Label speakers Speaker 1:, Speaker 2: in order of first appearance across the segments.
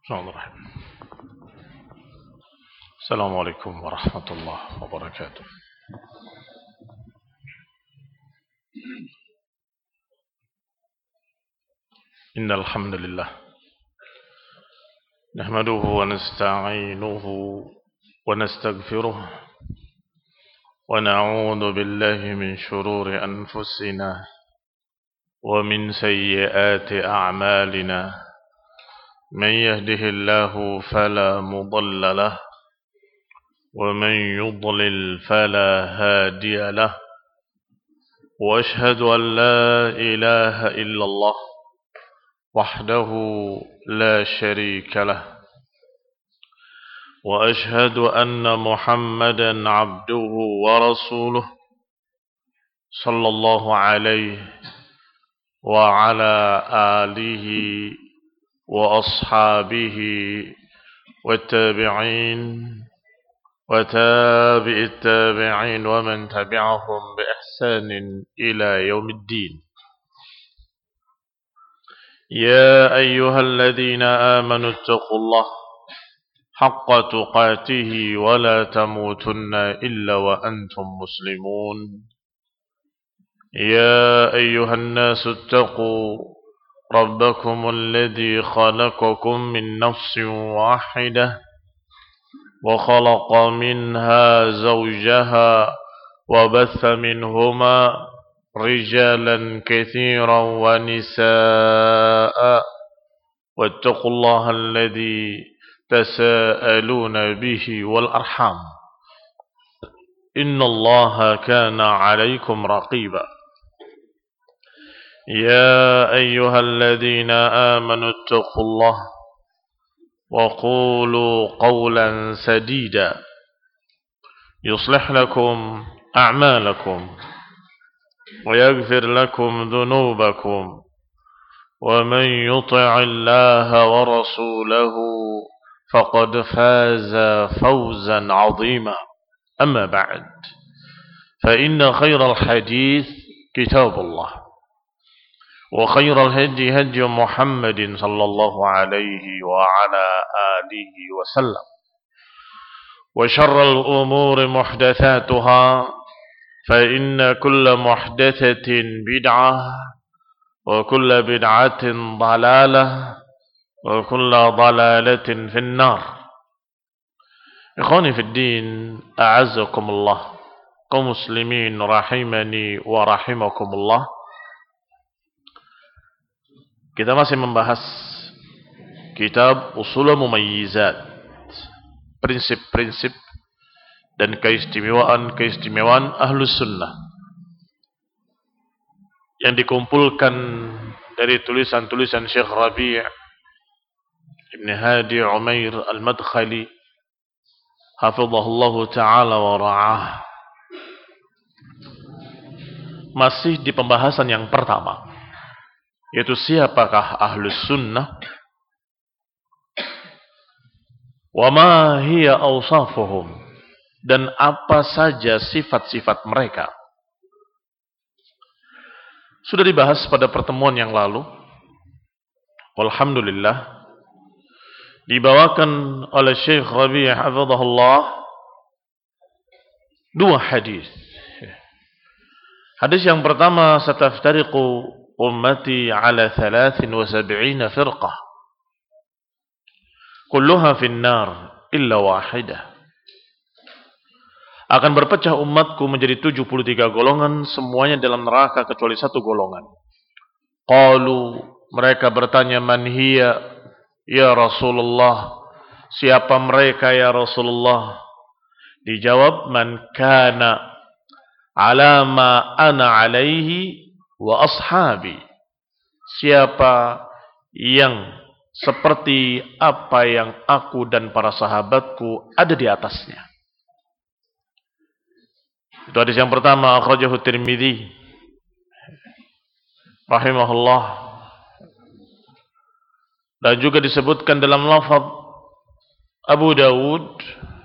Speaker 1: Bismillahirrahmanirrahim. Assalamualaikum warahmatullahi wabarakatuh. Innal hamdalillah nahmaduhu wa nasta'inuhu wa nastaghfiruh wa na'udzu billahi min shururi anfusina wa min sayyiati a'malina. Man yahdihillahu fala mudilla lahu ومن يضلل فلا هادي له وأشهد أن لا إله إلا الله وحده لا شريك له وأشهد أن محمدا عبده ورسوله صلى الله عليه وعلى آله وأصحابه والتابعين وتابع التابعين ومن تبعهم بإحسان إلى يوم الدين. يا أيها الذين آمنوا اتقوا الله حق تقاته ولا تموتن إلا وأنتم مسلمون. يا أيها الناس اتقوا ربكم الذي خلقكم من نفس واحدة وخلق منها زوجها وبث منهما رجالا كثيرا ونساء واتقوا الله الذي تساءلون به والأرحام إن الله كان عليكم رقيبا. يا أيها الذين آمنوا اتقوا الله وقولوا قولا سديدا يصلح لكم أعمالكم ويغفر لكم ذنوبكم ومن يطع الله ورسوله فقد فاز فوزا عظيما. أما بعد فإن خير الحديث كتاب الله وخير الهدي هدي محمد صلى الله عليه وعلى آله وسلم وشر الأمور محدثاتها فإن كل محدثة بدعة وكل بدعة ضلالة وكل ضلالة في النار. إخواني في الدين أعزكم الله kaum muslimin rahimani wa rahimakumullah. Kita masih membahas kitab Ushul Mumayyizat, prinsip-prinsip dan keistimewaan Ahlus Sunnah yang dikumpulkan dari tulisan-tulisan Syekh Rabi' Ibn Hadi Umair Al-Madkhali hafizahullahu ta'ala wa ra'ah. Masih di pembahasan yang pertama, yaitu siapakah Ahlus Sunnah, wa ma hiya awsafuhum, dan apa saja sifat-sifat mereka. Sudah dibahas pada pertemuan yang lalu. Alhamdulillah dibawakan oleh Syekh Rabi' hafizahullah dua hadis. Hadis yang pertama, sataftariqu ummati ala 73 firqah kulluha finnar illa wahidah. Akan berpecah umatku menjadi 73 golongan, semuanya dalam neraka kecuali satu golongan. Qalu, mereka bertanya, man hiya ya Rasulullah, siapa mereka ya Rasulullah? Dijawab, man kana ala ma ana alaihi wa ashabi, siapa yang seperti apa yang aku dan para sahabatku ada di atasnya. Itu hadis yang pertama, akhrajahu Tirmidzi rahimahullah. Dan juga disebutkan dalam lafaz Abu Dawud,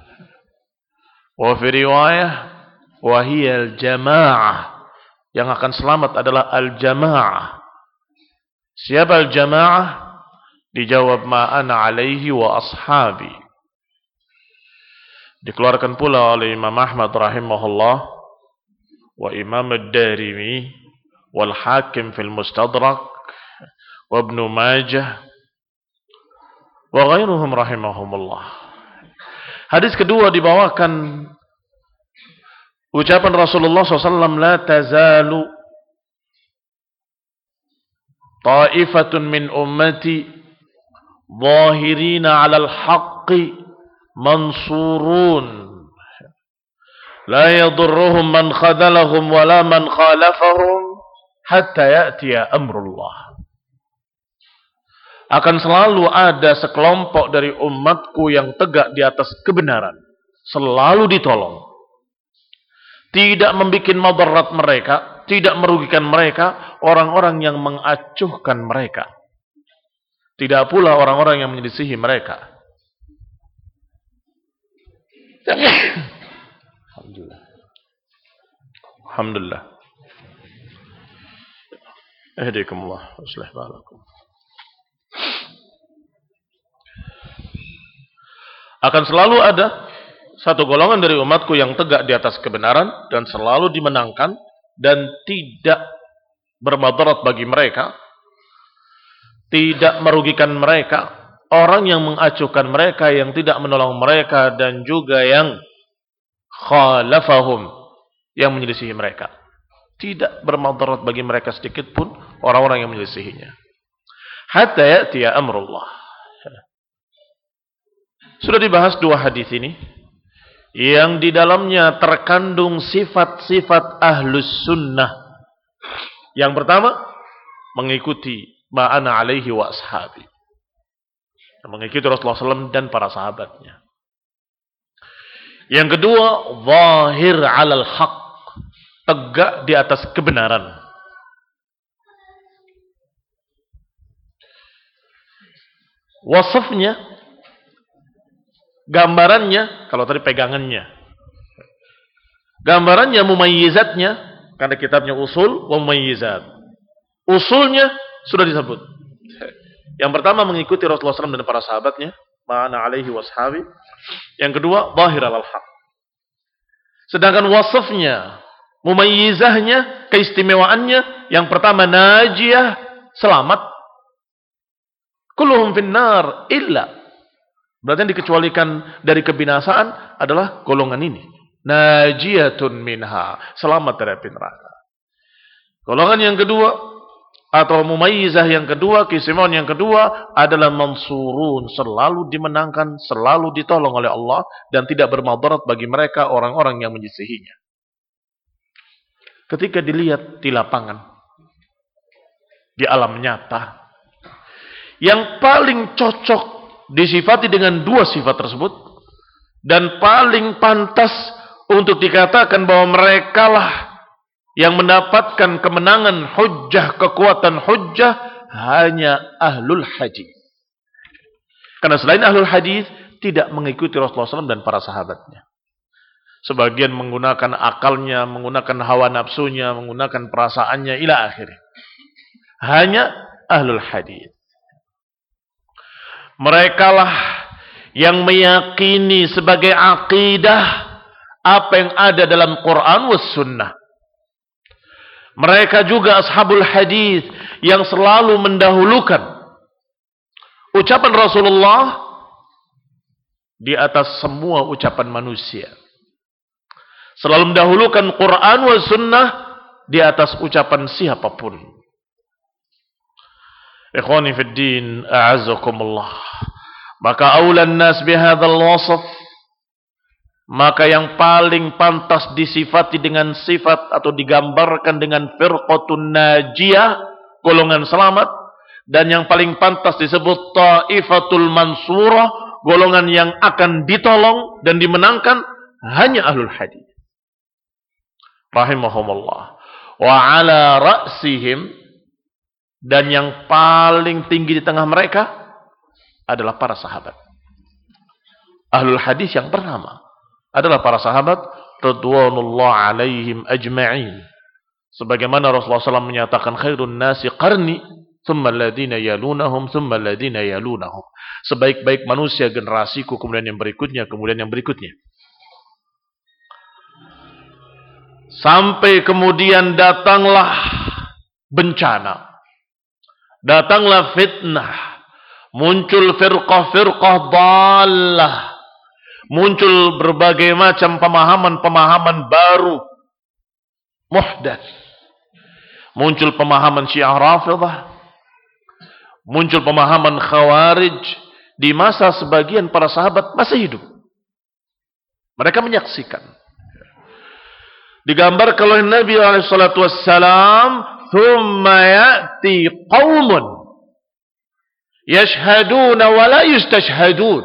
Speaker 1: wa fi riwayah wa hiya al-jamaah, yang akan selamat adalah al-jamaah. Siapa al-jamaah? Dijawab ma ana alaihi wa ashabi. Dikeluarkan pula oleh Imam Ahmad rahimahullah wa Imam Ad-Darimi wal Hakim fil Mustadrak wa Ibnu Majah wa ghairuhum rahimahumullah. Hadis kedua dibawakan ucapan Rasulullah SAW, la tazalu ta'ifatun min ummati zahirina 'alal haqqi mansurun la yadurruhum man khadalahum wala man khalafahum hatta ya'tiya amrullah. Akan selalu ada sekelompok dari umatku yang tegak di atas kebenaran, selalu ditolong, tidak membuat madarat mereka, tidak merugikan mereka orang-orang yang mengacuhkan mereka, tidak pula orang-orang yang menyelisihi mereka. Alhamdulillah. Ihdikumullah wa aslih balakum. Akan selalu ada satu golongan dari umatku yang tegak di atas kebenaran dan selalu dimenangkan dan tidak bermadarat bagi mereka, tidak merugikan mereka, orang yang mengacuhkan mereka, yang tidak menolong mereka, dan juga yang khalafahum, yang menyelisihi mereka. Tidak bermadarat bagi mereka sedikit pun orang-orang yang menyelisihinya. Hatta ya'tiya amrullah. Sudah dibahas dua hadis ini yang di dalamnya terkandung sifat-sifat ahlus sunnah. Yang pertama, mengikuti ma'ana alaihi wa ashabi, mengikuti Rasulullah SAW dan para sahabatnya. Yang kedua, zahir alal haq, tegak di atas kebenaran. Wasafnya, gambarannya, kalau tadi pegangannya, gambarannya, mumayyizatnya, karena kitabnya usul wa mumayyizat. Usulnya sudah disebut. Yang pertama, mengikuti Rasulullah SAW dan para sahabatnya, ma'ana alaihi washabi. Yang kedua, zahir alal haq. Sedangkan wasafnya, mumayyizahnya, keistimewaannya, yang pertama najiyah, selamat. Kulluhum finnar illa, berarti yang dikecualikan dari kebinasaan adalah golongan ini. Najiyatun minha, selamat dari api neraka. Golongan yang kedua, atau mumayyizah yang kedua, keistimewaan yang kedua adalah mansurun, selalu dimenangkan, selalu ditolong oleh Allah, dan tidak bermadarat bagi mereka orang-orang yang menyisihinya. Ketika dilihat di lapangan, di alam nyata, yang paling cocok disifati dengan dua sifat tersebut, dan paling pantas untuk dikatakan bahwa mereka lah yang mendapatkan kemenangan hujjah, kekuatan hujjah, hanya ahlul hadis. Karena selain ahlul hadis tidak mengikuti Rasulullah SAW dan para sahabatnya. Sebagian menggunakan akalnya, menggunakan hawa nafsunya, menggunakan perasaannya, ila akhirnya. Hanya ahlul hadis. Merekalah yang meyakini sebagai akidah apa yang ada dalam Quran was sunnah. Mereka juga ashabul hadis yang selalu mendahulukan ucapan Rasulullah di atas semua ucapan manusia. Selalu mendahulukan Quran was sunnah di atas ucapan siapapun. Ikhwani fid din, a'azzakumullah. Maka aulan nas bihadzal wasf, maka yang paling pantas disifati dengan sifat atau digambarkan dengan firqatun najiyah, golongan selamat, dan yang paling pantas disebut taifatul mansurah, golongan yang akan ditolong dan dimenangkan, hanya ahlul hadis rahimahumullah. Wa ala ra'sihim, dan yang paling tinggi di tengah mereka adalah para sahabat. Ahlul hadis yang pertama adalah para sahabat radhiyallahu alaihim ajma'in. Sebagaimana Rasulullah SAW menyatakan khairun nasi qarni, thumma alladhina yalunahum, thumma alladhina yalunahum. Sebaik-baik manusia generasiku, kemudian yang berikutnya, kemudian yang berikutnya. Sampai kemudian datanglah bencana. Datanglah fitnah. Muncul firqah-firqah dhalah. Muncul berbagai macam pemahaman-pemahaman baru. Muhdats. Muncul pemahaman Syiah Rafidah. Muncul pemahaman Khawarij. Di masa sebagian para sahabat masih hidup. Mereka menyaksikan. Digambarkan oleh Nabi SAW, thumma ya'ti qawmun yashhaduna wa la yustashhadun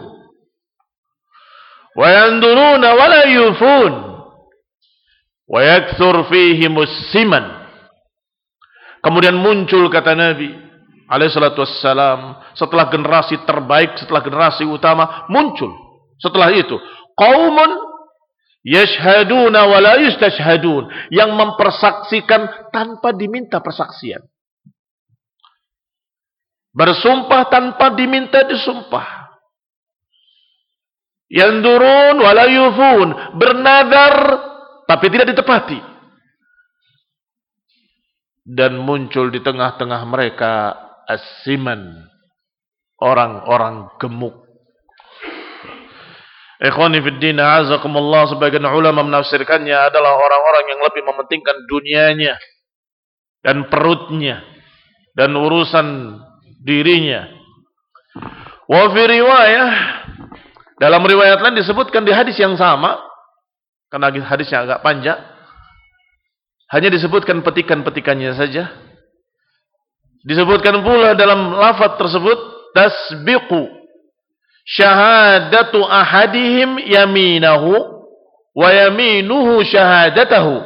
Speaker 1: wa yanduruna wa la yufun wa yakthur fihimus siman. Kemudian muncul, kata Nabi SAW, setelah generasi terbaik, setelah generasi utama, muncul setelah itu qaumun yashhaduna wa la yustashhadun, yang mempersaksikan tanpa diminta persaksian, bersumpah tanpa diminta disumpah, yandurun wa la yufun, bernadar tapi tidak ditepati. Dan muncul di tengah-tengah mereka as-siman, orang-orang gemuk. Ikhwani fid din, a'azakumullah, sebagian ulama menafsirkannya adalah orang-orang yang lebih mementingkan dunianya dan perutnya dan urusan dirinya. Wa fi riwayah, dalam riwayat lain disebutkan di hadis yang sama, karena hadisnya agak panjang, hanya disebutkan petikan-petikannya saja. Disebutkan pula dalam lafaz tersebut, tasbiqu syahadatu ahadihim yaminahu wa yaminuhu syahadatahu.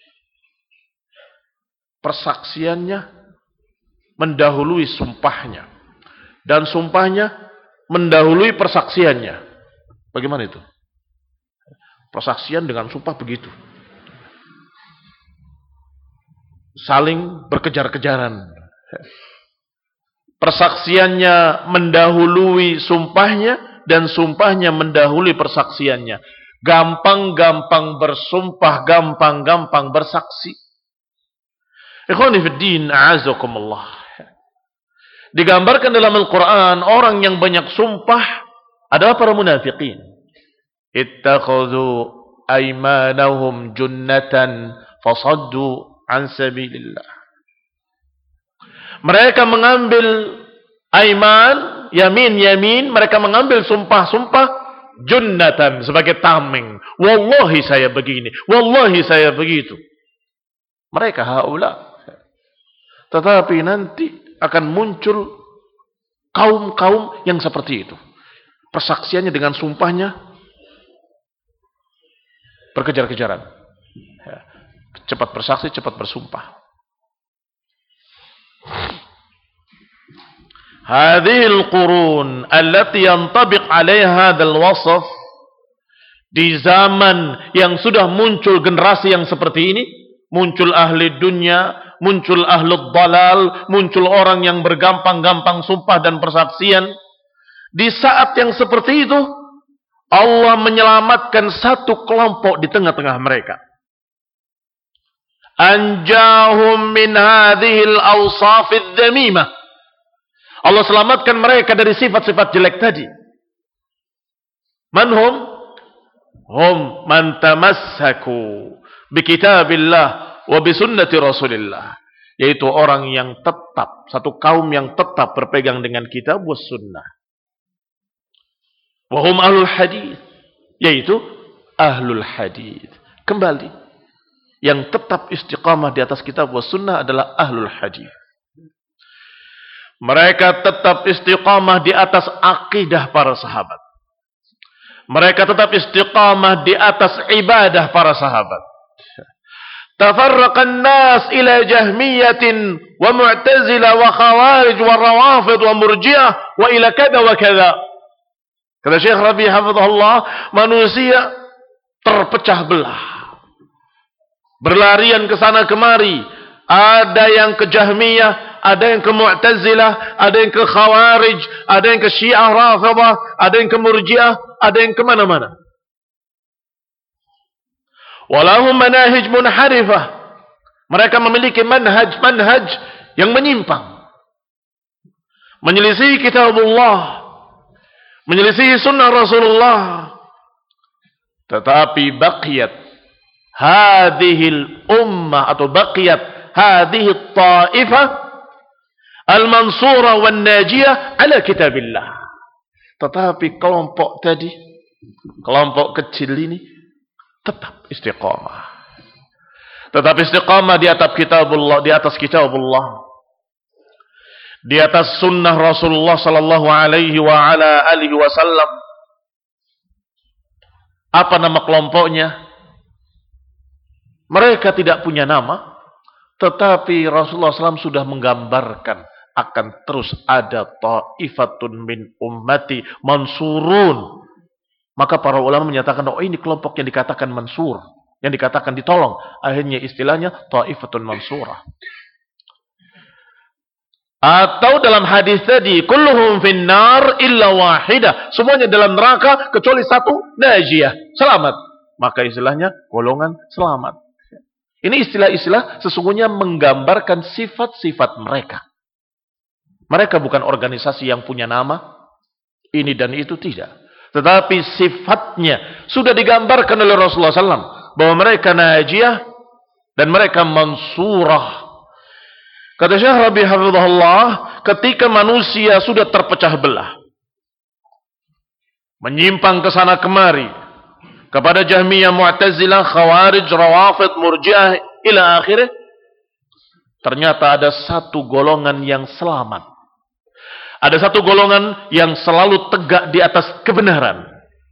Speaker 1: Persaksiannya mendahului sumpahnya, dan sumpahnya mendahului persaksiannya. Bagaimana itu? Persaksian dengan sumpah begitu, saling berkejar-kejaran. Persaksiannya mendahului sumpahnya, dan sumpahnya mendahului persaksiannya. Gampang-gampang bersumpah, gampang-gampang bersaksi. Ikhwani fid din, a'azakumullah. Digambarkan dalam Al-Quran, orang yang banyak sumpah adalah para munafiqin. Ittakhadhu aymanahum junnatan fasaddu an sabilillah. Mereka mengambil aiman, yamin, mereka mengambil sumpah-sumpah junnatan, sebagai tameng. Wallahi saya begini, wallahi saya begitu. Mereka haula. Tetapi nanti akan muncul kaum-kaum yang seperti itu. Persaksiannya dengan sumpahnya berkejar-kejaran. Cepat bersaksi, cepat bersumpah. Hadhil qurun allati yantabiq 'alaiha hadzal wasf, di zaman yang sudah muncul generasi yang seperti ini, muncul ahli dunia, muncul ahlul dalal, muncul orang yang bergampang-gampang sumpah dan persaksian. Di saat yang seperti itu, Allah menyelamatkan satu kelompok di tengah-tengah mereka. Anjahum min hadhil awsafidh dhamimah. Allah selamatkan mereka dari sifat-sifat jelek tadi. Manhum? Hum man tamassaku bi kitabillah wa bi sunnati Rasulillah. Yaitu orang yang tetap, satu kaum yang tetap berpegang dengan kitab wa sunnah. Wa hum ahlul hadith. Yaitu ahlul hadith. Kembali, yang tetap istiqamah di atas kitab wa sunnah adalah ahlul hadith. Mereka tetap istiqamah di atas akidah para sahabat. Mereka tetap istiqamah di atas ibadah para sahabat. Tafarraqan nas ila jahmiyatin wa mu'tazila wa khawarij wa rawafid wa murji'ah wa ila kada wa kada. Kata Syekh Rabi hafizahullah, manusia terpecah belah. Berlarian ke sana kemari. Ada yang ke Jahmiyah, ada yang ke Mu'tazilah, ada yang ke Khawarij, ada yang ke Syiah Rafidhah, ada yang ke Murji'ah, ada yang ke mana-mana. Walahum manahij munharifah. Mereka memiliki manhaj yang menyimpang. Menyelisihi kitabullah, menyelisihi sunnah Rasulullah. Tetapi baqiyat hadhil ummah atau baqiyat hadhihi ta'ifah al-mansura wan najiyah ala kitabillah. Tetapi kelompok tadi, kelompok kecil ini tetap istiqamah. Tetap istiqamah di atas kitabullah, di atas kitabullah. Di atas sunnah Rasulullah sallallahu alaihi wa ala alihi wasallam. Apa nama kelompoknya? Mereka tidak punya nama, tetapi Rasulullah SAW sudah menggambarkan akan terus ada ta'ifatun min ummati mansurun. Maka para ulama menyatakan, oh ini kelompok yang dikatakan mansur, yang dikatakan ditolong. Akhirnya istilahnya ta'ifatun mansurah. Atau dalam hadis tadi, kulluhum finnar illa wahidah. Semuanya dalam neraka kecuali satu, najiyah, selamat. Maka istilahnya golongan selamat. Ini istilah-istilah sesungguhnya menggambarkan sifat-sifat mereka. Mereka bukan organisasi yang punya nama, ini dan itu, tidak. Tetapi sifatnya sudah digambarkan oleh Rasulullah SAW. Bahwa mereka najiyah dan mereka mansurah. Kata Syekh Rabi' hafizahullah, ketika manusia sudah terpecah belah, menyimpang ke sana kemari, kepada Jahmiyah, Mu'tazilah, Khawarij, Rawafid, Murji'ah, ila akhirnya, ternyata ada satu golongan yang selamat. Ada satu golongan yang selalu tegak di atas kebenaran.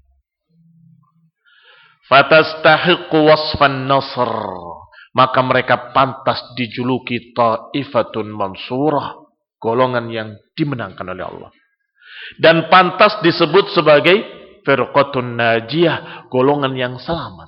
Speaker 1: Fatastahiqu wasfan nasr. Maka mereka pantas dijuluki ta'ifatun mansurah. Golongan yang dimenangkan oleh Allah. Dan pantas disebut sebagai firqatun najiyah, golongan yang selamat.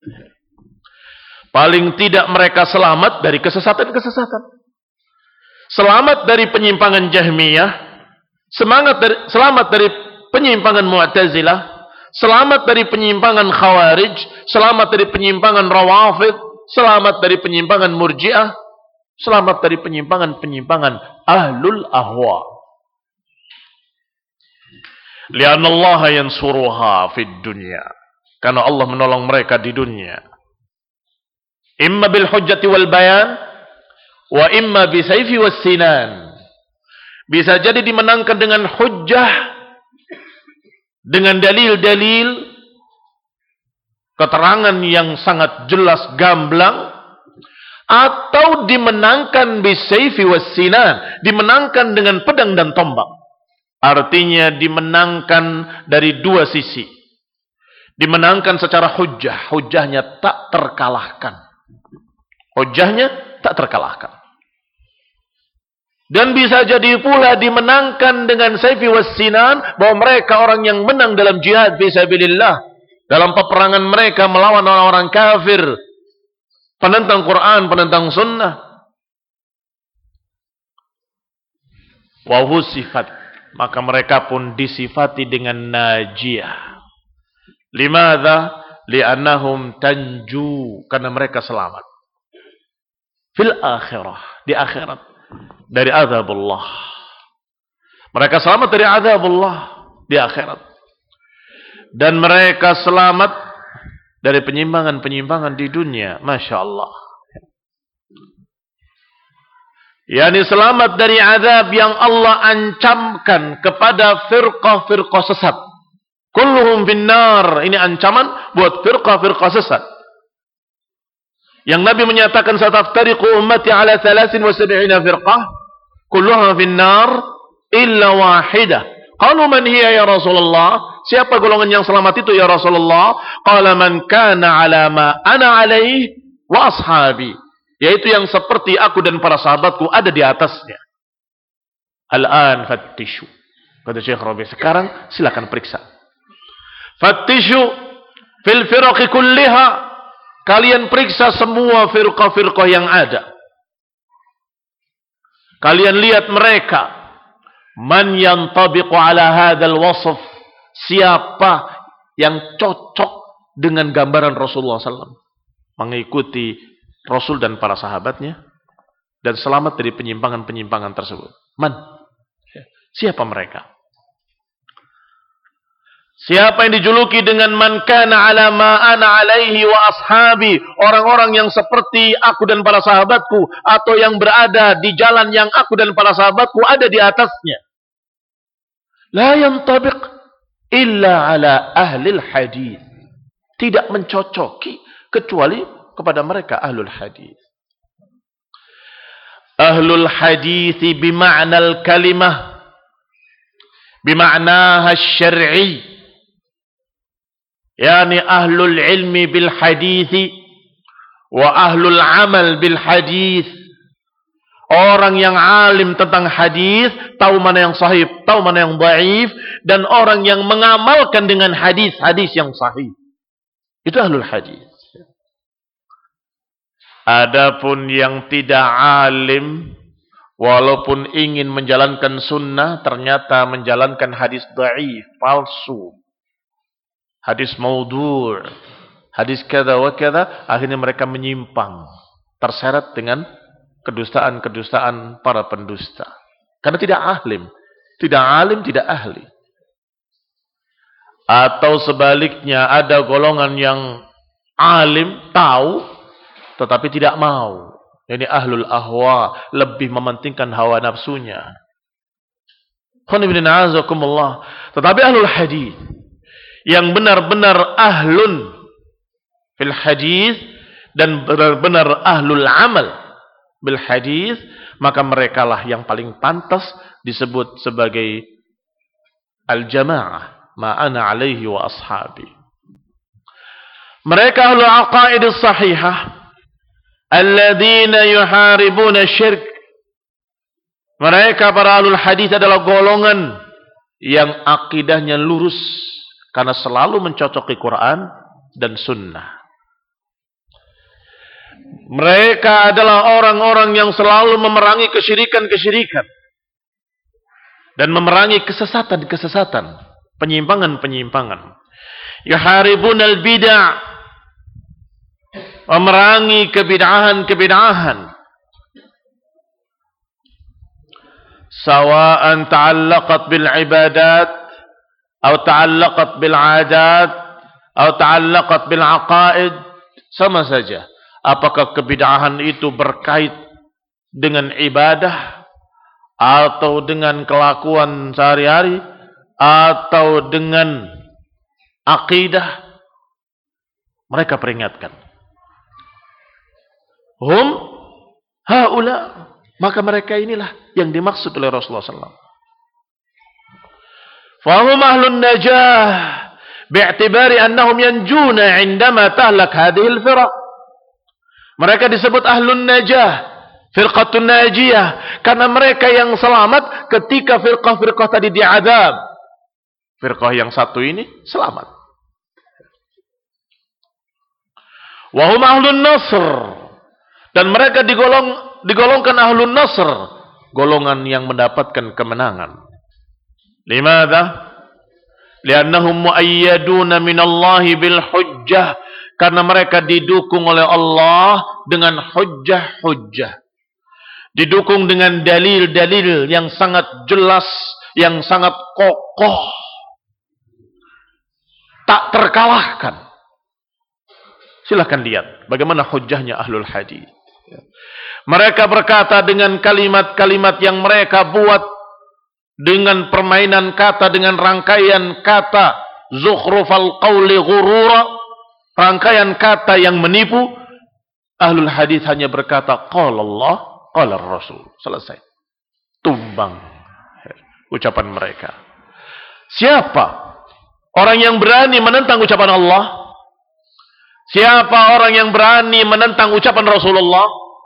Speaker 1: Paling tidak mereka selamat dari kesesatan-kesesatan. Selamat dari penyimpangan Jahmiyah, selamat dari penyimpangan Mu'tazilah, selamat dari penyimpangan Khawarij, selamat dari penyimpangan Rawafid, selamat dari penyimpangan Murji'ah, selamat dari penyimpangan Ahlul Ahwa. Lianna Allah yansuruha fid dunya. Karena Allah menolong mereka di dunia. Imma bil hujjati wal bayan, wa imma bi sayfi was sinan. Bisa jadi dimenangkan dengan hujjah, dengan dalil-dalil, keterangan yang sangat jelas gamblang, atau dimenangkan bi sayfi was sinan, dimenangkan dengan pedang dan tombak. Artinya dimenangkan dari dua sisi. Dimenangkan secara hujjah. Hujjahnya tak terkalahkan. Hujjahnya tak terkalahkan. Dan bisa jadi pula dimenangkan dengan sayfi wassinan, bahwa mereka orang yang menang dalam jihad fisabilillah. Dalam peperangan mereka melawan orang-orang kafir. Penentang Quran, penentang sunnah. Wa husifat. Maka mereka pun disifati dengan najiyah. Limadha? Li'annahum tanju. Karena mereka selamat. Fil akhirah. Di akhirat. Dari azabullah. Mereka selamat dari azabullah. Di akhirat. Dan mereka selamat dari penyimpangan-penyimpangan di dunia. Masya Allah. yakni selamat dari azab yang Allah ancamkan kepada firqah-firqah sesat. Kulluhum finnar. Ini ancaman buat firqah-firqah sesat. Yang Nabi menyatakan sataftariqu ummati ala 73 firqah kulluha finnar illa wahidah. Qalu man hiya ya Rasulullah? Siapa golongan yang selamat itu ya Rasulullah? Qala man kana ala ma ana alaihi wa ashabi. Yaitu yang seperti aku dan para sahabatku ada di atasnya. Al-an fattishu. Kata Syekh Rabi, sekarang silakan periksa. Fattishu fil firaqi kulliha. Kalian periksa semua firqah-firqah yang ada. Kalian lihat mereka. Man yantabiqu ala hadzal wasf. Siapa yang cocok dengan gambaran Rasulullah SAW. Mengikuti Rasul dan para sahabatnya. Dan selamat dari penyimpangan-penyimpangan tersebut. Man? Siapa mereka? Siapa yang dijuluki dengan man kana ala ma ana alaihi wa ashabi, orang-orang yang seperti aku dan para sahabatku, atau yang berada di jalan yang aku dan para sahabatku ada di atasnya. La yantabiq illa ala ahlil hadith. Tidak mencocoki kecuali kepada mereka ahlul hadith. Ahlul hadith bima'nal kalimah, bima'naha syar'i. Yani ahlul ilmi bil hadithi wa ahlul amal bil hadith. Orang yang alim tentang hadis, tahu mana yang sahih, tahu mana yang dhaif, dan orang yang mengamalkan dengan hadis-hadis yang sahih. Itu ahlul hadis. Adapun yang tidak alim, walaupun ingin menjalankan sunnah, ternyata menjalankan hadis dhaif, palsu. Hadis maudhu', hadis kada wa kada, akhirnya mereka menyimpang, terseret dengan kedustaan-kedustaan para pendusta. Karena tidak alim, tidak ahli. Atau sebaliknya ada golongan yang alim, tahu, tetapi tidak mau. Ini ahlul ahwa, lebih mementingkan hawa nafsunya. Tetapi ahlul hadis yang benar-benar ahlun fil hadis dan benar-benar ahlul amal bil hadis, maka merekalah yang paling pantas disebut sebagai al-jamaah ma ana alaihi wa ashabi. Mereka ahlul aqaid as-sahihah alladzina yuharibuna syirk. Mereka para ahlul hadis adalah golongan yang akidahnya lurus karena selalu mencocoki Quran dan sunnah. Mereka adalah orang-orang yang selalu memerangi kesyirikan-kesyirikan dan memerangi kesesatan-kesesatan, penyimpangan-penyimpangan. Yuharibunal bid'ah, memerangi kebid'ahan-kebid'ahan. Sawa'an ta'allaqat bil ibadat atau ta'allaqat bil adat atau ta'allaqat bil aqaid, sama saja. Apakah kebid'ahan itu berkait dengan ibadah atau dengan kelakuan sehari-hari atau dengan akidah, mereka peringatkan. Hum haula, maka mereka inilah yang dimaksud oleh Rasulullah SAW. Fahum ahlun najah bi'tibari annahum yanjuna indama tahlak hadhil firaq. Mereka disebut ahlun najah, firqatun najiyah, karena mereka yang selamat ketika firqah-firqah tadi diazab. Firqah yang satu ini selamat. Wa hum ahlun nasr, dan mereka digolongkan ahlun nasr, golongan yang mendapatkan kemenangan. Limadha? Liannahum muayyaduna minallahi bil hujjah, karena mereka didukung oleh Allah dengan hujjah-hujjah. Didukung dengan dalil-dalil yang sangat jelas, yang sangat kokoh, tak terkalahkan. Silahkan lihat bagaimana hujjahnya ahlul hadis. Mereka berkata dengan kalimat-kalimat yang mereka buat dengan permainan kata, dengan rangkaian kata, zukhrufal qawli ghurura, rangkaian kata yang menipu. Ahlul hadis hanya berkata qala Allah, qala Rasul, selesai. Tumbang ucapan mereka. Siapa orang yang berani menentang ucapan Allah? Siapa orang yang berani menentang ucapan Rasulullah?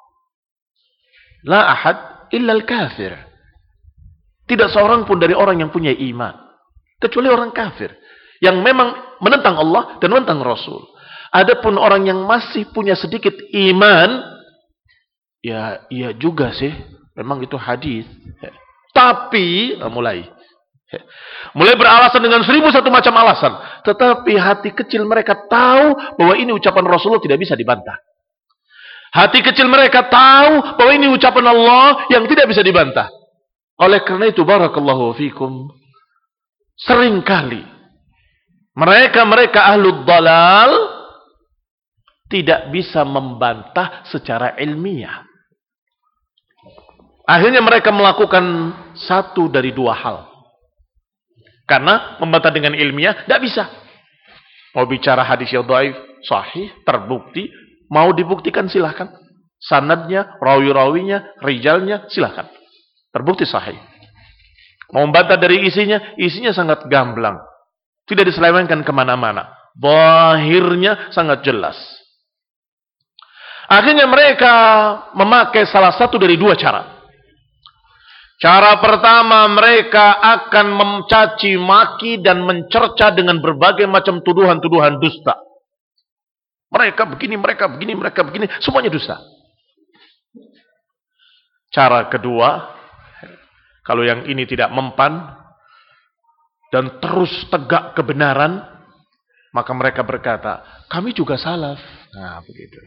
Speaker 1: La ahad illa al-kafir. Tidak seorang pun dari orang yang punya iman, kecuali orang kafir yang memang menentang Allah dan menentang Rasul. Adapun orang yang masih punya sedikit iman, ya iya juga sih, Memang itu hadis. Tapi mulai beralasan dengan 1001 macam alasan. Tetapi hati kecil mereka tahu bahwa ini ucapan Rasulullah tidak bisa dibantah. Hati kecil mereka tahu bahwa ini ucapan Allah yang tidak bisa dibantah. Oleh karena itu, barakallahu fikum, seringkali mereka ahlul dalal tidak bisa membantah secara ilmiah. Akhirnya mereka melakukan satu dari dua hal. Karena membantah dengan ilmiah tidak bisa. Mau bicara hadis yang dhaif, sahih, terbukti, mau dibuktikan silahkan. Sanadnya, rawi-rawinya, rijalnya silahkan. Terbukti sahih. Mau membantah dari isinya sangat gamblang. Tidak diselewengkan kemana-mana. Zahirnya sangat jelas. Akhirnya mereka memakai salah satu dari dua cara. Cara pertama, mereka akan mencaci maki dan mencerca dengan berbagai macam tuduhan-tuduhan dusta. Mereka begini, semuanya dusta. Cara kedua, kalau yang ini tidak mempan dan terus tegak kebenaran, maka mereka berkata, kami juga salaf. Nah, begitu.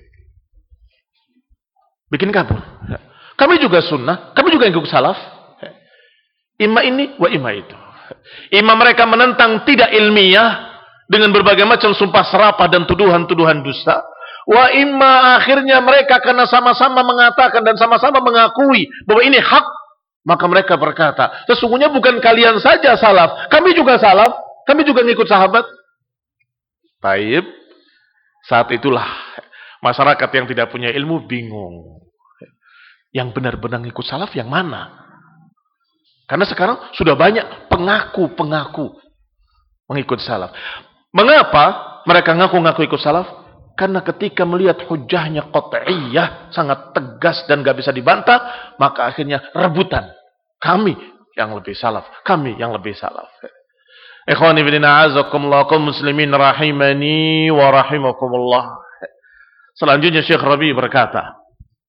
Speaker 1: Bikin kabur. Kami juga sunnah, kami juga ikut salaf. Imma ini wa imma itu. Imma mereka menentang tidak ilmiah dengan berbagai macam sumpah serapah dan tuduhan-tuduhan dusta. Wa imma akhirnya mereka karena sama-sama mengatakan dan sama-sama mengakui bahwa ini hak, maka mereka berkata, sesungguhnya bukan kalian saja salaf, kami juga salaf, kami juga ngikut sahabat. Baik. Saat itulah masyarakat yang tidak punya ilmu bingung. Yang benar-benar ngikut salaf yang mana? Karena sekarang sudah banyak pengaku-pengaku mengikut salaf. Mengapa mereka ngaku-ngaku ikut salaf? Karena ketika melihat hujahnya qat'iyah, sangat tegas dan gak bisa dibantah, maka akhirnya rebutan. Kami yang lebih salaf, kami yang lebih salaf. Ikhwani fillah, a'azakumullah, kaum muslimin rahimani wa rahimakumullah. Selanjutnya Syekh Rabi berkata,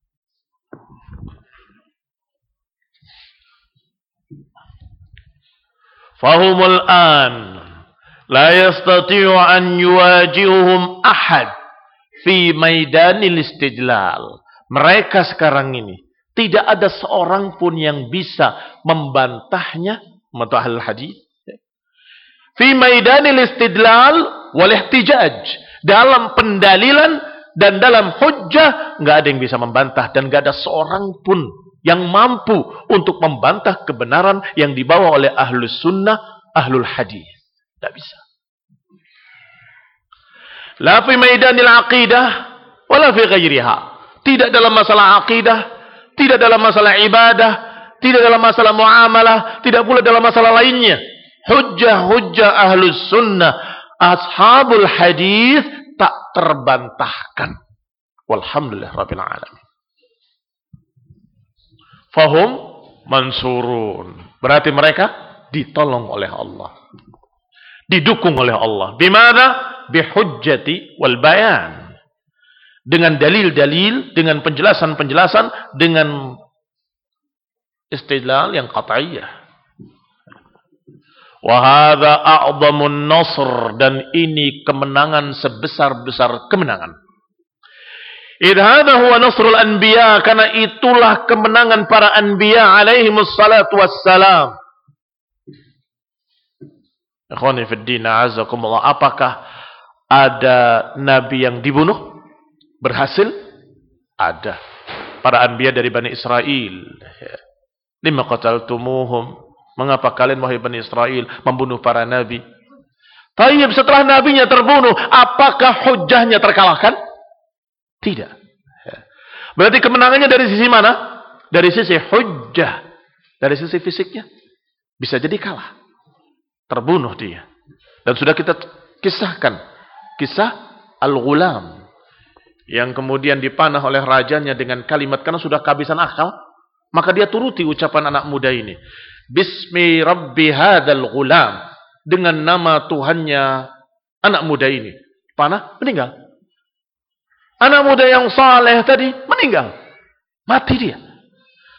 Speaker 1: Fahumul an la yastati'u an yuwajihuhum ahad fi maidanil istidlal. Mereka sekarang ini tidak ada seorang pun yang bisa membantahnya, membantah ahli hadis. Fi maidanil istidlal wal ihtijaj, dalam pendalilan dan dalam hujjah enggak ada yang bisa membantah dan enggak ada seorang pun yang mampu untuk membantah kebenaran yang dibawa oleh ahlus sunnah, ahlul hadis. Tidak bisa. La fi maidanil aqidah, wala fi ghairiha. Tidak dalam masalah aqidah, tidak dalam masalah ibadah, tidak dalam masalah muamalah, tidak pula dalam masalah lainnya. Hujjah-hujjah ahlus sunnah, ashabul hadis tak terbantahkan. Walhamdulillah rabbil alamin. Fahum mansurun. Berarti mereka ditolong oleh Allah. Didukung oleh Allah. Bimana? Bihujjati wal bayan. Dengan dalil-dalil, dengan penjelasan-penjelasan, dengan istidlal yang qat'iyah. Wa hadza a'dhamun nasr, dan ini kemenangan sebesar-besar kemenangan. Idh hadha huwa nasrul anbiya, karena itulah kemenangan para anbiya alaihimus salatu wassalam. Ikhwani fid din, a'azakumullah, apakah ada nabi yang dibunuh? Berhasil? Ada. Para anbiya dari Bani Israel. Lima qataltumuhum, mengapa kalian wahai Bani Israel membunuh para nabi? Tayyib, setelah nabinya terbunuh, apakah hujahnya terkalahkan? Tidak. Berarti kemenangannya dari sisi mana? Dari sisi hujjah. Dari sisi fisiknya. Bisa jadi kalah. Terbunuh dia. Dan sudah kita kisahkan. Kisah Al-Ghulam. Yang kemudian dipanah oleh rajanya dengan kalimat. Karena sudah kehabisan akal. Maka dia turuti ucapan anak muda ini. Bismi Rabbi hadal ghulam. Dengan nama Tuhannya anak muda ini. Panah, meninggal. Anak muda yang saleh tadi meninggal. Mati dia.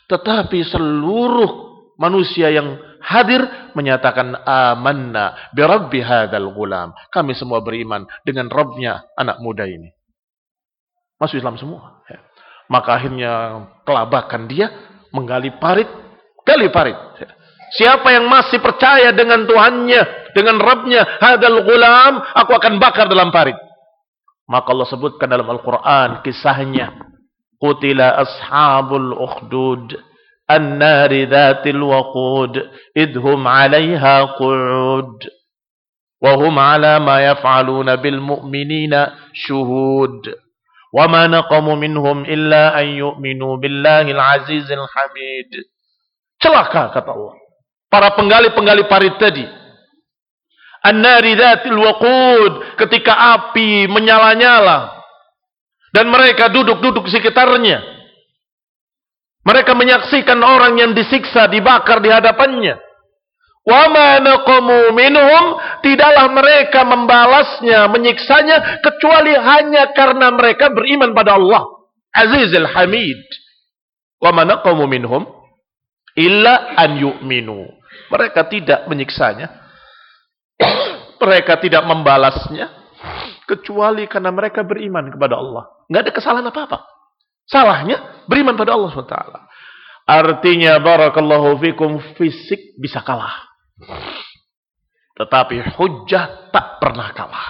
Speaker 1: Tetapi seluruh manusia yang hadir menyatakan amanna bi rabbi hadzal gulam. Kami semua beriman dengan Rabbnya anak muda ini. Masuk Islam semua. Maka akhirnya kelabakan dia menggali parit, gali parit. Siapa yang masih percaya dengan Tuhannya, dengan Rabbnya hadzal gulam, aku akan bakar dalam parit. Maka Allah sebutkan dalam Al-Quran kisahnya. Qutila ashabul ukhdud an-nari dhatil waqud idhum 'alaiha qu'ud wa hum 'ala ma yaf'aluna bil mu'minina syuhud wa ma naqamu minhum illa an yu'minu billahil azizil hamid. Celaka kata Allah para penggali-penggali parit tadi. An-nari dhatil waqud, ketika api menyala-nyala dan mereka duduk-duduk di sekitarnya. Mereka menyaksikan orang yang disiksa, dibakar di hadapannya. Wa ma naqamu minhum, tidaklah mereka membalasnya, menyiksanya kecuali hanya karena mereka beriman pada Allah Azizul Hamid. Wa ma naqamu minhum illa an yu'minu. Mereka tidak menyiksanya, mereka tidak membalasnya kecuali karena mereka beriman kepada Allah. Nggak ada kesalahan apa-apa. Salahnya beriman pada Allah SWT. Artinya barakallahu fikum, fisik bisa kalah, tetapi hujjah tak pernah kalah.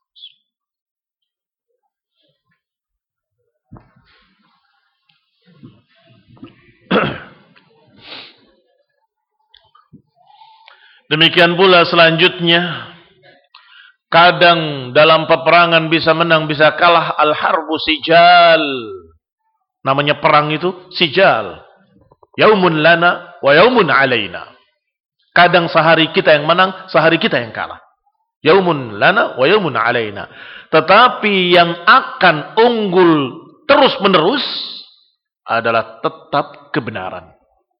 Speaker 1: Demikian pula selanjutnya, kadang dalam peperangan bisa menang, bisa kalah. Al-harbu sijal. Namanya perang itu sijal. Yaumun lana wa yaumun alaina. Kadang sehari kita yang menang, sehari kita yang kalah. Yaumun lana wa yaumun alaina. Tetapi yang akan unggul terus menerus adalah tetap kebenaran.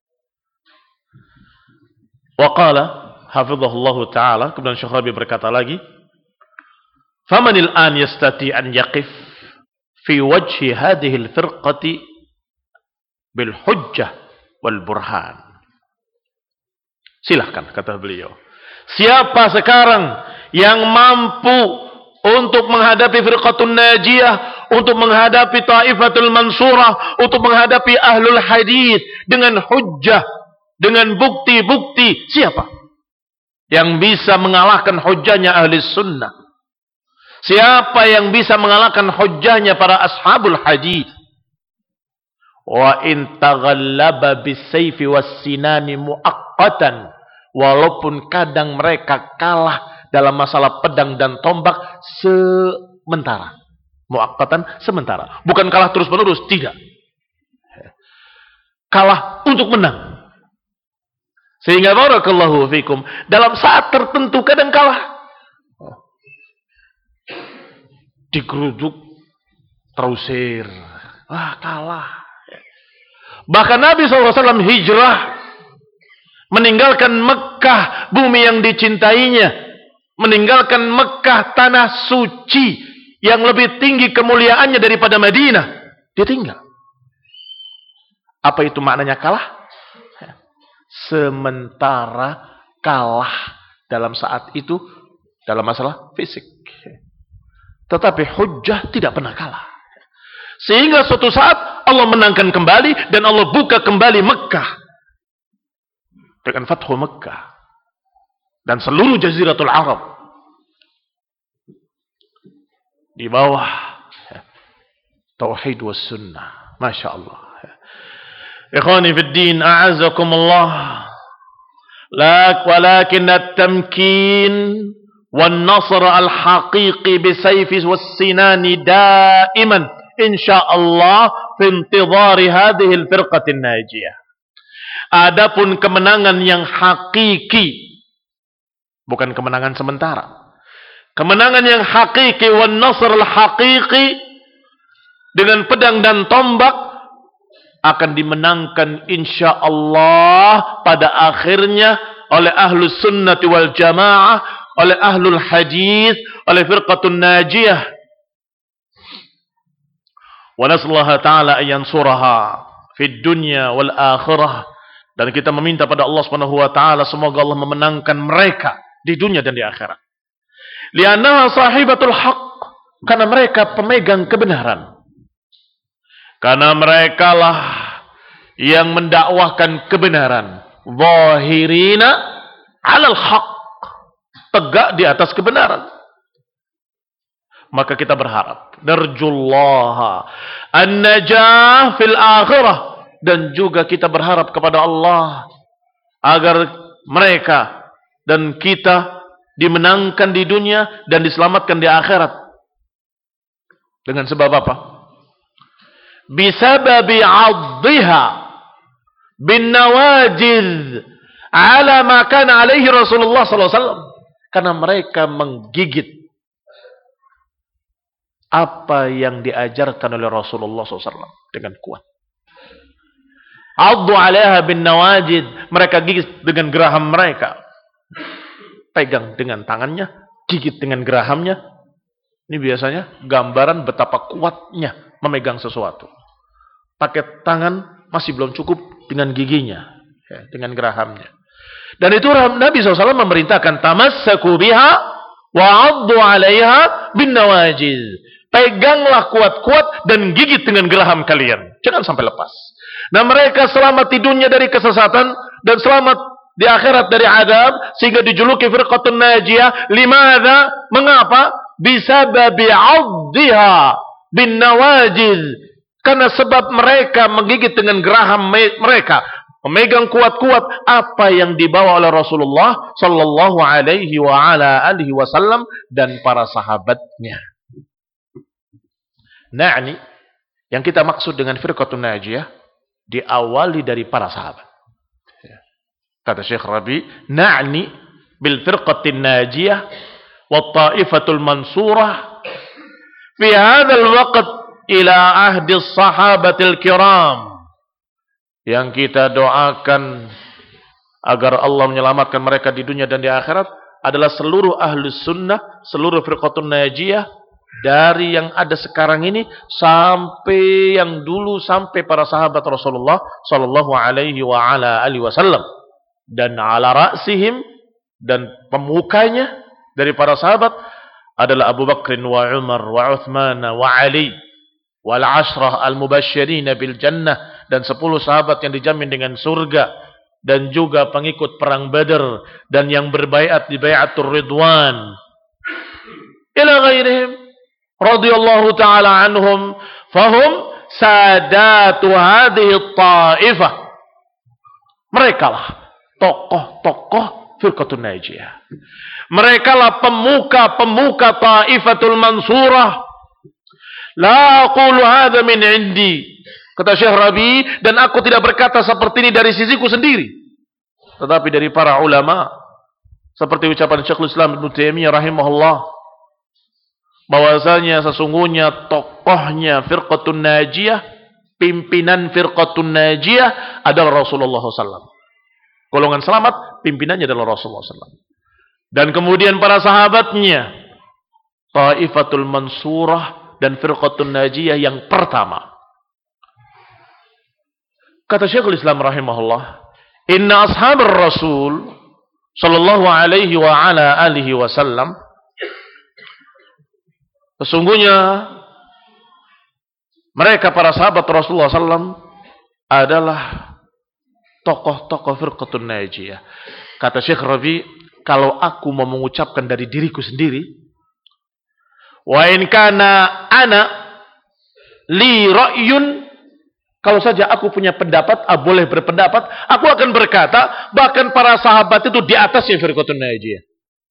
Speaker 1: Wa qala hafizahullahu ta'ala, kemudian Syekh Rabi berkata lagi, famanil an yastati an yaqif fi wajhi hadhihi al-firqati bil hujjah wal burhan. Silahkan, kata beliau, siapa sekarang yang mampu untuk menghadapi firqatun najiyah, untuk menghadapi taifatul mansurah, untuk menghadapi ahlul hadis dengan hujjah, dengan bukti-bukti? Siapa yang bisa mengalahkan hujjahnya ahli sunnah? Siapa yang bisa mengalahkan hujjahnya para ashabul hadis? Wa in taghallaba bisayfi was-sinani muaqqatan, walaupun kadang mereka kalah dalam masalah pedang dan tombak sementara. Muaqqatan, sementara. Bukan kalah terus-menerus, tidak. Kalah untuk menang. Sehingga barakallahu fikum, dalam saat tertentu kadang kalah. Digeruduk, terusir. Wah, kalah. Bahkan Nabi SAW hijrah, meninggalkan Mekah, bumi yang dicintainya, meninggalkan Mekah, tanah suci yang lebih tinggi kemuliaannya daripada Madinah. Dia tinggal. Apa itu maknanya kalah? Sementara kalah dalam saat itu dalam masalah fisik, tetapi hujjah tidak pernah kalah. Sehingga suatu saat Allah menangkan kembali dan Allah buka kembali Mekah dengan Fathu Mekah dan seluruh Jaziratul Arab di bawah tauhid was sunnah. Masya Allah. Ikhwani fid din, a'azakumullah. Walakin at-tamkin wan nasr al-haqiqi bisayfi was-sinani daiman insyaallah fi intidhari hadhihi al-firqati an-najiyah. Adapun kemenangan yang hakiki, bukan kemenangan sementara. Kemenangan yang hakiki, wan nasr al-haqiqi, dengan pedang dan tombak, akan dimenangkan insyaallah pada akhirnya oleh ahlus sunnati wal jamaah, oleh ahlul hadis, oleh firqatun najiyah. Wa nasallaha ta'ala an yansuraha fid dunya wal akhirah. Dan kita meminta pada Allah Subhanahu wa taala semoga Allah memenangkan mereka di dunia dan di akhirat. Li'annaha sahibatul haqq, karena mereka pemegang kebenaran. Karena merekalah yang mendakwahkan kebenaran. Zahirina 'alal haqq, tegak di atas kebenaran. Maka kita berharap narjullaha an-najah fil akhirah, dan juga kita berharap kepada Allah agar mereka dan kita dimenangkan di dunia dan diselamatkan di akhirat. Dengan sebab apa? Bisababi 'adhiha bin nawajid ala ma kana alaihi Rasulullah sallallahu alaihi wasallam. Karena mereka menggigit apa yang diajarkan oleh Rasulullah SAW dengan kuat. Addu 'alaiha bin nawajid, mereka gigit dengan geraham mereka. Pegang dengan tangannya, gigit dengan gerahamnya. Ini biasanya gambaran betapa kuatnya memegang sesuatu. Pakai tangan masih belum cukup, dengan giginya, ya, dengan gerahamnya. Dan itu Nabi SAW memerintahkan tamassaku biha wa 'addu 'alaiha bin nawajid. Peganglah kuat-kuat dan gigit dengan geraham kalian. Jangan sampai lepas. Nah, mereka selamat di dunia dari kesesatan dan selamat di akhirat dari azab, sehingga dijuluki firqatun najiyah. Limadha? Mengapa? Bisababi 'addiha bin nawajid. Karena sebab mereka menggigit dengan geraham mereka, memegang kuat-kuat apa yang dibawa oleh Rasulullah sallallahu alaihi wa ala alihi wasallam dan para sahabatnya. Na'ni, yang kita maksud dengan firqatun najiyah diawali dari para sahabat. Kata Syekh Rabi, na'ni bil firqatin najiyah wa ta'ifatul mansurah fi hadzal waqt ila ahdi sahabatil kiram. Yang kita doakan agar Allah menyelamatkan mereka di dunia dan di akhirat adalah seluruh ahlus sunnah, seluruh firqatun najiyah, dari yang ada sekarang ini sampai yang dulu, sampai para sahabat Rasulullah sallallahu alaihi wa ala alihi wasallam. Dan ala ra'sihim, dan pemukanya dari para sahabat adalah Abu Bakr wa Umar wa Uthman wa Ali wal ashrah al mubasysyirin bil jannah, dan 10 sahabat yang dijamin dengan surga, dan juga pengikut perang Badar dan yang berbaiat di bai'atur ridwan ila ghairihim radhiyallahu taala anhum fahum sadatu hadhihi ta'ifah. Mereka lah tokoh-tokoh firqatun najiyah. Mereka lah pemuka-pemuka ta'ifatul mansurah. La aqulu hadha min indi, kata Syekh Rabi, dan aku tidak berkata seperti ini dari sisiku sendiri, tetapi dari para ulama, seperti ucapan Syekhul Islam Ibnu Taimiyah rahimahullah, bahwasanya sesungguhnya tokohnya firqatun najiyah, pimpinan firqatun najiyah adalah Rasulullah SAW. Golongan selamat, pimpinannya adalah Rasulullah SAW. Dan kemudian para sahabatnya, Taifatul Mansurah dan firqatun najiyah yang pertama. Kata Syekhul Islam rahimahullah, inna ashabar Rasul sallallahu alaihi wa ala alihi wasallam, sesungguhnya mereka para sahabat Rasulullah SAW adalah tokoh-tokoh firqatun najiyah. Kata Syekh Rabi, kalau aku mau mengucapkan dari diriku sendiri, wa in kana ana li ra'yun, kalau saja aku punya pendapat, boleh berpendapat, aku akan berkata bahkan para sahabat itu di atasnya firqatun najiyah,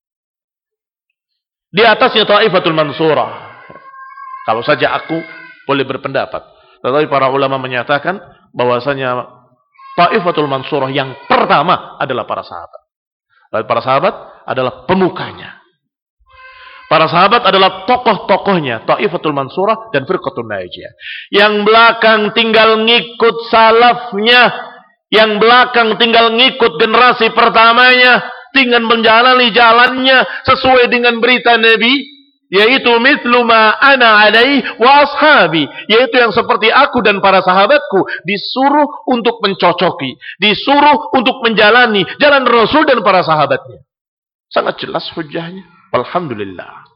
Speaker 1: di atasnya Taifatul Mansurah. Kalau saja aku boleh berpendapat. Tetapi para ulama menyatakan bahwasanya Taifatul Mansurah yang pertama adalah para sahabat. Dan para sahabat adalah pemukanya. Para sahabat adalah tokoh-tokohnya Taifatul Mansurah dan firqatun najiyah. Yang belakang tinggal ngikut salafnya, yang belakang tinggal ngikut generasi pertamanya, tinggal menjalani jalannya sesuai dengan berita Nabi, yaitu mithlu ma ana alaih wa ashabi, yaitu yang seperti aku dan para sahabatku, disuruh untuk mencocoki, disuruh untuk menjalani jalan Rasul dan para sahabatnya. Sangat jelas hujahnya. Alhamdulillah.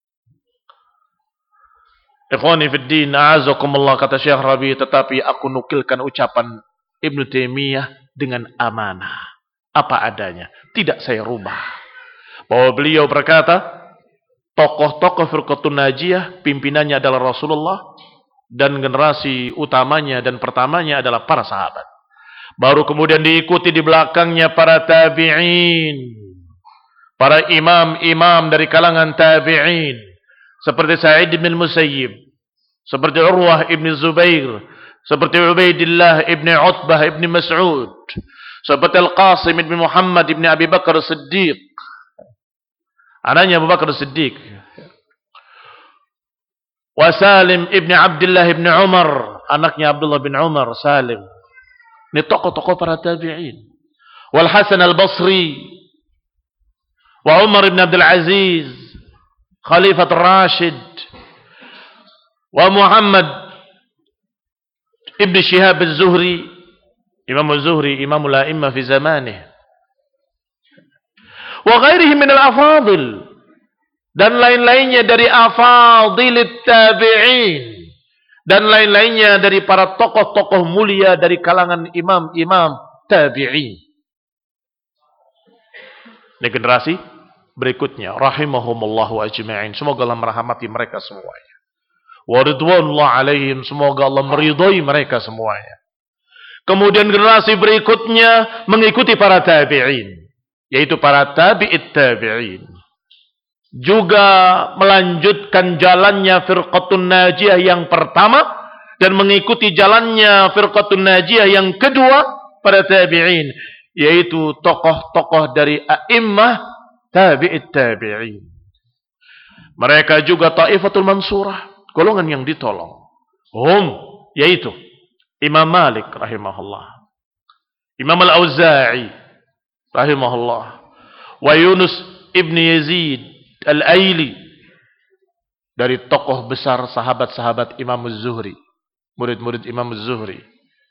Speaker 1: Ikhwani fid din, a'azakumullah, kata Syekh Rabi, tetapi aku nukilkan ucapan Ibnu Taimiyah dengan amanah, apa adanya, tidak saya rubah. Bahwa beliau berkata, tokoh-tokoh Firqatun Najiyah pimpinannya adalah Rasulullah dan generasi utamanya dan pertamanya adalah para sahabat. Baru kemudian diikuti di belakangnya para tabi'in, para imam-imam dari kalangan tabi'in, seperti Sa'id bin Musayyib, seperti Urwah ibn Zubair, seperti Ubaidillah ibn Utbah ibn Mas'ud, seperti Al-Qasim ibn Muhammad ibn Abi Bakar Siddiq, anaknya Abu Bakar Siddiq, wa Salim ibn Abdullah ibn Umar, anaknya Abdullah bin Umar, Salim. Ini tokoh-tokoh para tabi'in. Wal Hasan al-Basri, wa Umar ibn Abdul Aziz, Khalifat Rashid, wa Muhammad ibn Shihab az-Zuhri, Imam az-Zuhri, Imamul A'immah fi zamanih, wa ghairihi min al-afadil, dan lain-lainnya dari afadilit tabi'in, dan lain-lainnya dari para tokoh-tokoh mulia dari kalangan imam-imam tabi'in. Ini generasi berikutnya, rahimahumullahu ajma'in, semoga Allah merahmati mereka semuanya. Wa ridwanullah alaihim, semoga Allah meridhai mereka semuanya. Kemudian generasi berikutnya mengikuti para tabi'in, yaitu para tabi'it tabi'in. Juga melanjutkan jalannya Firqatun Najiyah yang pertama dan mengikuti jalannya Firqatun Najiyah yang kedua, para tabi'in, yaitu tokoh-tokoh dari a'immah tabi'it tabi'in. Mereka juga Taifatul Mansurah, golongan yang ditolong. Yaitu Imam Malik rahimahullah, Imam Al-Auza'i rahimahullah, wa Yunus ibn Yazid Al-Aili, dari tokoh besar sahabat-sahabat Imam Az-Zuhri, murid-murid Imam Az-Zuhri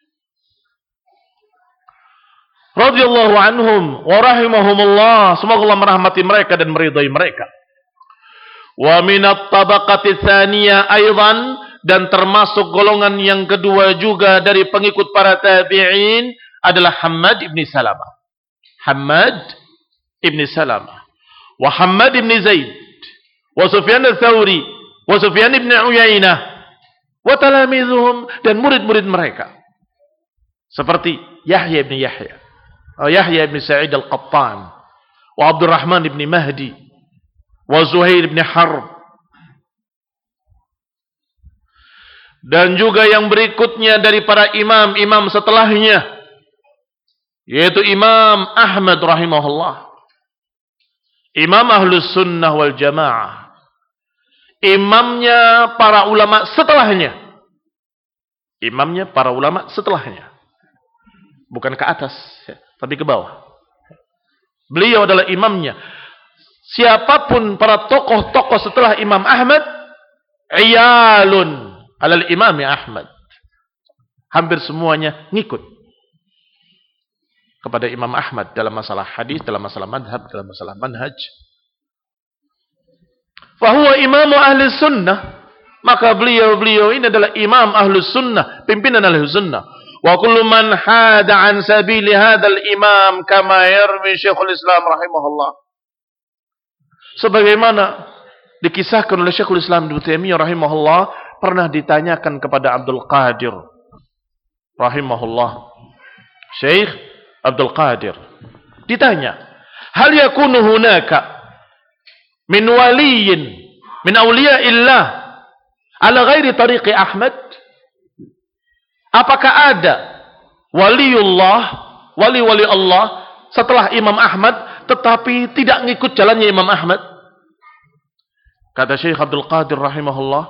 Speaker 1: radhiyallahu anhum wa rahimahumullah, semoga Allah merahmati mereka dan meridai mereka. Wa minat tabaqati tsaniyah aidan, dan termasuk golongan yang kedua juga dari pengikut para tabi'in adalah Hammad ibn Salamah. Hammad ibn Salamah, wa Hammad ibn Zaid, wa Sufyan al-Thawri, wa Sufyan ibn Uyainah, wa talamizuhum, dan murid-murid mereka seperti Yahya ibn Yahya, Yahya ibn Sa'id al-Qattan, wa Abdurrahman ibn Mahdi, wa Zuhair ibn Harb. Dan juga yang berikutnya dari para imam-imam setelahnya, yaitu Imam Ahmad rahimahullah, Imam Ahlus Sunnah wal Jamaah, imamnya para ulama setelahnya, imamnya para ulama setelahnya, bukan ke atas tapi ke bawah. Beliau adalah imamnya. Siapapun para tokoh-tokoh setelah Imam Ahmad, iyalun alal imami Ahmad, hampir semuanya ngikut kepada Imam Ahmad dalam masalah hadis, dalam masalah madhab, dalam masalah manhaj. Fahuwa imamu ahli sunnah, maka beliau ini adalah imam ahli sunnah, pimpinan ahli sunnah. Wa kullu man hada an sabili hadzal imam kama yarmi Syekhul Islam rahimahullah, sebagaimana dikisahkan oleh Syekhul Islam Ibnu Taimiyah rahimahullah, pernah ditanyakan kepada Abdul Qadir rahimahullah, Syekh Abdul Qadir ditanya, hal yakunu hunaka min waliyin min awliyaillah ala ghairi tariqi Ahmad? Apakah ada waliullah, wali-wali Allah setelah Imam Ahmad tetapi tidak ngikut jalannya Imam Ahmad? Kata Syekh Abdul Qadir rahimahullah,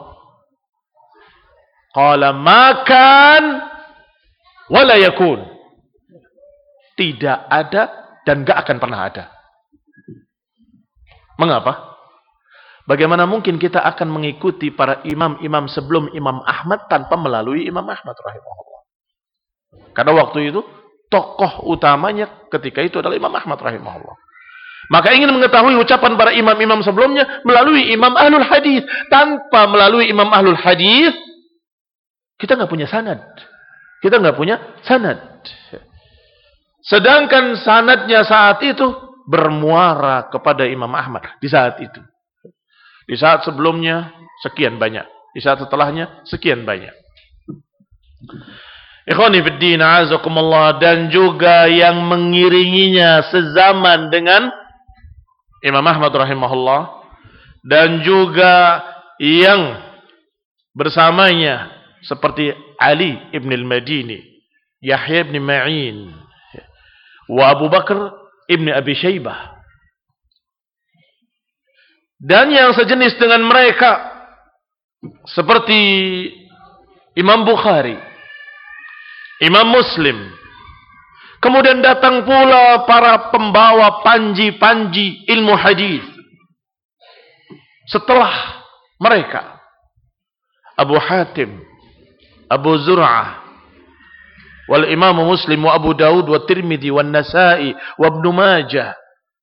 Speaker 1: qala makan wala yakun, tidak ada dan gak akan pernah ada. Mengapa? Bagaimana mungkin kita akan mengikuti para imam-imam sebelum Imam Ahmad tanpa melalui Imam Ahmad rahimahullah? Karena waktu itu tokoh utamanya ketika itu adalah Imam Ahmad rahimahullah. Maka ingin mengetahui ucapan para imam-imam sebelumnya melalui Imam Ahlul Hadis. Tanpa melalui Imam Ahlul Hadis, kita nggak punya sanad. Kita nggak punya sanad. Sedangkan sanadnya saat itu bermuara kepada Imam Ahmad di saat itu. Di saat sebelumnya sekian banyak, di saat setelahnya sekian banyak. Ikhwani fiddin, a'azakumullah, dan juga yang mengiringinya sezaman dengan Imam Ahmad rahimahullah, dan juga yang bersamanya seperti Ali ibn al-Madini, Yahya ibn Ma'in, wa Abu Bakar ibn Abi Syaibah, dan yang sejenis dengan mereka seperti Imam Bukhari, Imam Muslim. Kemudian datang pula para pembawa panji-panji ilmu hadis setelah mereka, Abu Hatim, Abu Zur'ah, wal Imam Muslim, wa Abu Daud, wa Tirmidzi, wa Nasa'i, wa Ibnu Majah.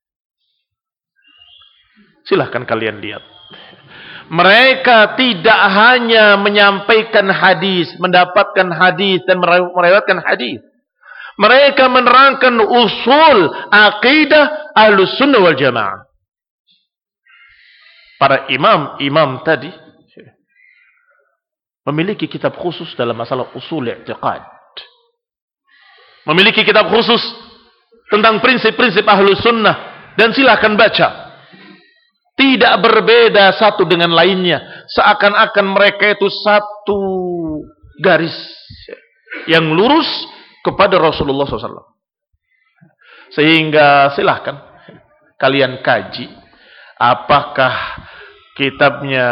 Speaker 1: Silahkan kalian lihat. Mereka tidak hanya menyampaikan hadis, mendapatkan hadis dan meriwayatkan hadis. Mereka menerangkan usul akidah Ahlus Sunnah wal Jamaah. Para imam-imam tadi memiliki kitab khusus dalam masalah usul i'tiqad. Memiliki kitab khusus tentang prinsip-prinsip Ahlus Sunnah, dan silakan baca. Tidak berbeda satu dengan lainnya. Seakan-akan mereka itu satu garis yang lurus kepada Rasulullah SAW. Sehingga silahkan kalian kaji. Apakah kitabnya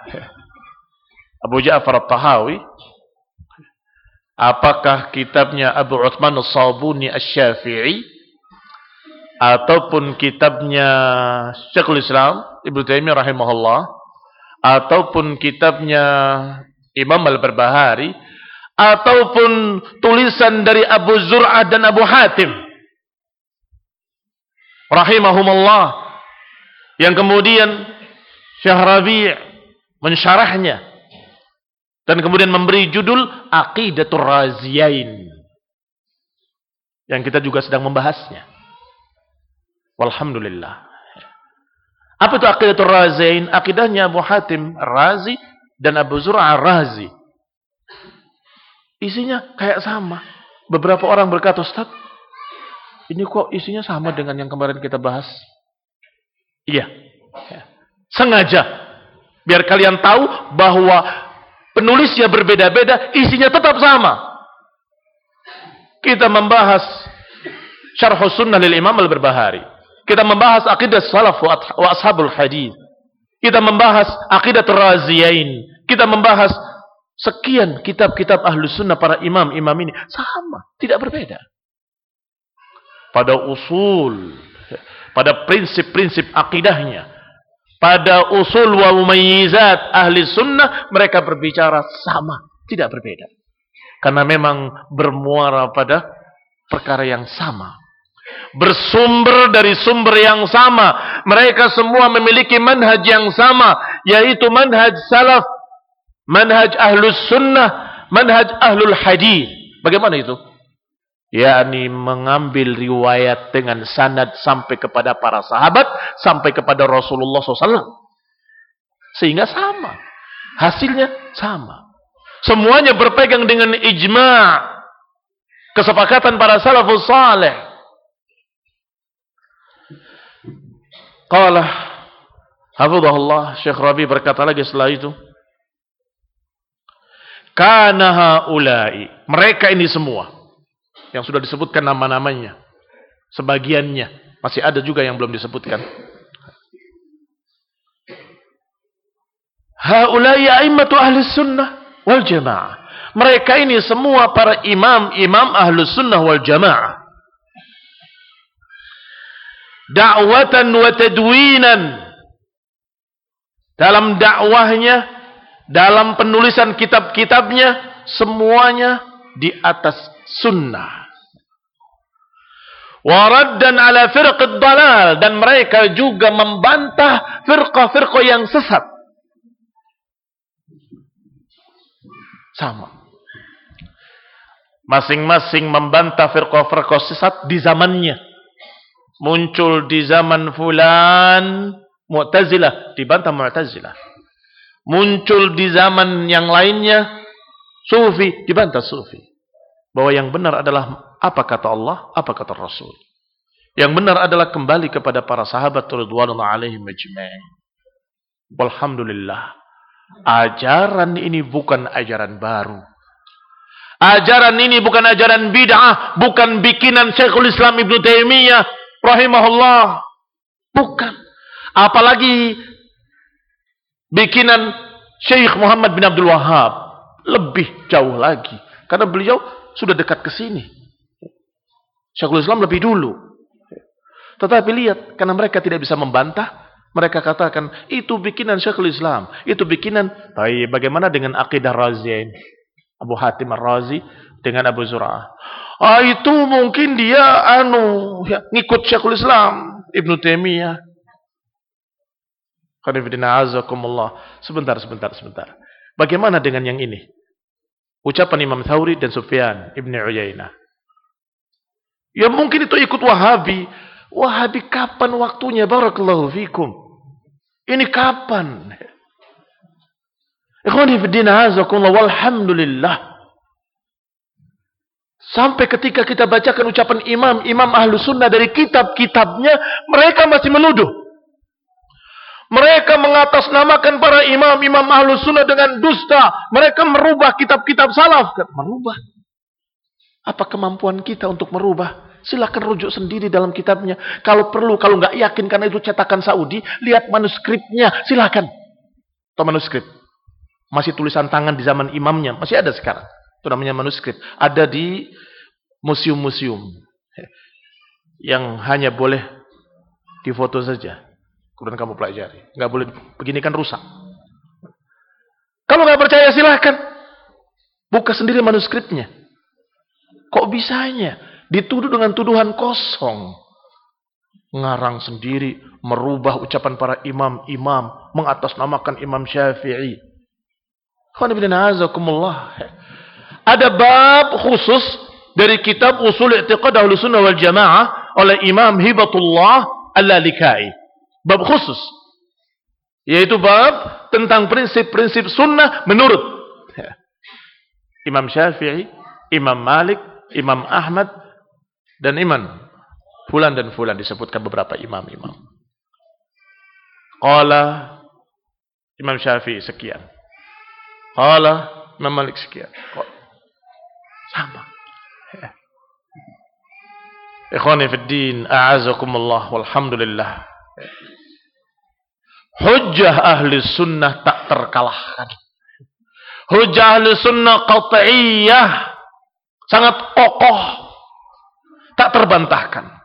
Speaker 1: Abu Ja'far At-Tahawi, apakah kitabnya Abu Uthman As-Sabuni Asy-Syafi'i, ataupun kitabnya Syekhul Islam Ibnu Taimiyah rahimahullah, ataupun kitabnya Imam Al-Barbahari, ataupun tulisan dari Abu Zur'ah dan Abu Hatim rahimahumullah, yang kemudian Syekh Rabi' mensyarahnya dan kemudian memberi judul Aqidatur Raziyain, yang kita juga sedang membahasnya. Walhamdulillah. Apa itu Aqidatul Raziyain? Akidahnya Abu Hatim Razi dan Abu Zur'ah Razi. Isinya kayak sama. Beberapa orang berkata, Ustaz, ini kok isinya sama dengan yang kemarin kita bahas? Iya. Sengaja. Biar kalian tahu bahwa penulisnya berbeda-beda, isinya tetap sama. Kita membahas Syarhus Sunnah lil Imam Al-Barbahari. Kita membahas akidah salaf wa ashabul hadis. Kita membahas Aqidatul Raziyain. Kita membahas sekian kitab-kitab Ahlus Sunnah para imam-imam ini. Sama, tidak berbeda. Pada usul, pada prinsip-prinsip akidahnya, pada usul wa mumayyizat ahli sunnah, mereka berbicara sama, tidak berbeda. Karena memang bermuara pada perkara yang sama. Bersumber dari sumber yang sama. Mereka semua memiliki manhaj yang sama, yaitu manhaj salaf, manhaj ahlus sunnah, manhaj ahlul hadis. Bagaimana itu? yakni mengambil riwayat dengan sanad sampai kepada para sahabat, sampai kepada Rasulullah SAW. Sehingga sama. Hasilnya sama. Semuanya berpegang dengan ijma'. Kesepakatan para salafus salih. Qala hafizahullah, Syekh Rabi berkata lagi setelah itu, kana haula'i, mereka ini semua yang sudah disebutkan nama-namanya, sebagiannya masih ada juga yang belum disebutkan. Haula'i a'immatu ahli sunnah wal jamaah. Mereka ini semua para imam-imam ahlus sunnah wal jamaah. Da'watan wa tadwinan, dalam dakwahnya, dalam penulisan kitab-kitabnya, semuanya di atas sunnah. Waraddan ala firqid dalal, dan mereka juga membantah firqah-firqah yang sesat. Sama. Masing-masing membantah firqah-firqah sesat di zamannya. Muncul di zaman fulan Mu'tazilah, dibantah Mu'tazilah. Muncul di zaman yang lainnya Sufi, dibantah Sufi. Bahwa yang benar adalah apa kata Allah, apa kata Rasul. Yang benar adalah kembali kepada para sahabat radhiyallahu alaihim ajma'in. Walhamdulillah. Ajaran ini bukan ajaran baru. Ajaran ini bukan ajaran bid'ah, bukan bikinan Syekhul Islam Ibnu Taimiyah rahimahullah. Bukan. Apalagi bikinan Syekh Muhammad bin Abdul Wahhab. Lebih jauh lagi. Karena beliau sudah dekat ke sini. Syekhul Islam lebih dulu. Tetapi lihat, karena mereka tidak bisa membantah, mereka katakan, itu bikinan Syekhul Islam. Itu bikinan, bagaimana dengan akidah Razi? Abu Hatim Ar-Razi dengan Abu Zur'ah. Itu mungkin dia ngikut Syekhul Islam Ibnu Taimiyah. Sebentar. Bagaimana dengan yang ini? Ucapan Imam Thawri dan Sufyan Ibn Uyainah. Ya mungkin itu ikut Wahabi. Wahabi kapan waktunya? Barakallahu fikum. Ini kapan? Ikhwani fiddina azakumullah, walhamdulillah. Sampai ketika kita bacakan ucapan imam ahlu sunnah dari kitab-kitabnya, mereka masih menuduh. Mereka mengatasnamakan para imam ahlu sunnah dengan dusta. Mereka merubah kitab-kitab salaf. Merubah. Apa kemampuan kita untuk merubah? Silakan rujuk sendiri dalam kitabnya. Kalau perlu, kalau nggak yakin karena itu cetakan Saudi, lihat manuskripnya. Silakan. Atau manuskrip. Masih tulisan tangan di zaman imamnya. Masih ada sekarang. Itu namanya manuskrip. Ada di museum-museum. Yang hanya boleh difoto saja. Kemudian kamu pelajari. Nggak boleh begini, kan rusak. Kalau nggak percaya silahkan. Buka sendiri manuskripnya. Kok bisanya? Dituduh dengan tuduhan kosong. Ngarang sendiri. Merubah ucapan para imam-imam. Mengatasnamakan Imam Syafi'i. Ada bab khusus dari kitab Usul I'tiqad Ahlussunnah wal Jamaah oleh Imam Hibatullah Al-Lalikai. Bab khusus, yaitu bab tentang prinsip-prinsip sunnah menurut Imam Syafi'i, Imam Malik, Imam Ahmad, dan Imam Fulan dan Fulan, disebutkan beberapa imam-imam. Qala Imam Syafi'i sekian, qala Imam Malik sekian. Sama. Ikhwani fid din, a'azakumullah, walhamdulillah. Hujjah ahli sunnah tak terkalahkan. Hujjah ahli sunnah qat'iyah, sangat kokoh, tak terbantahkan.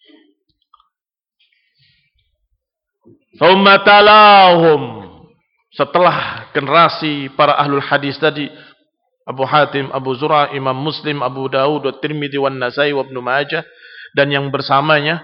Speaker 1: Thumma talahum, setelah generasi para ahlul hadis tadi, Abu Hatim, Abu Zur'ah, Imam Muslim, Abu Dawud, Tirmidzi, wan Nasai, wa Ibnu Majah, dan yang bersamanya.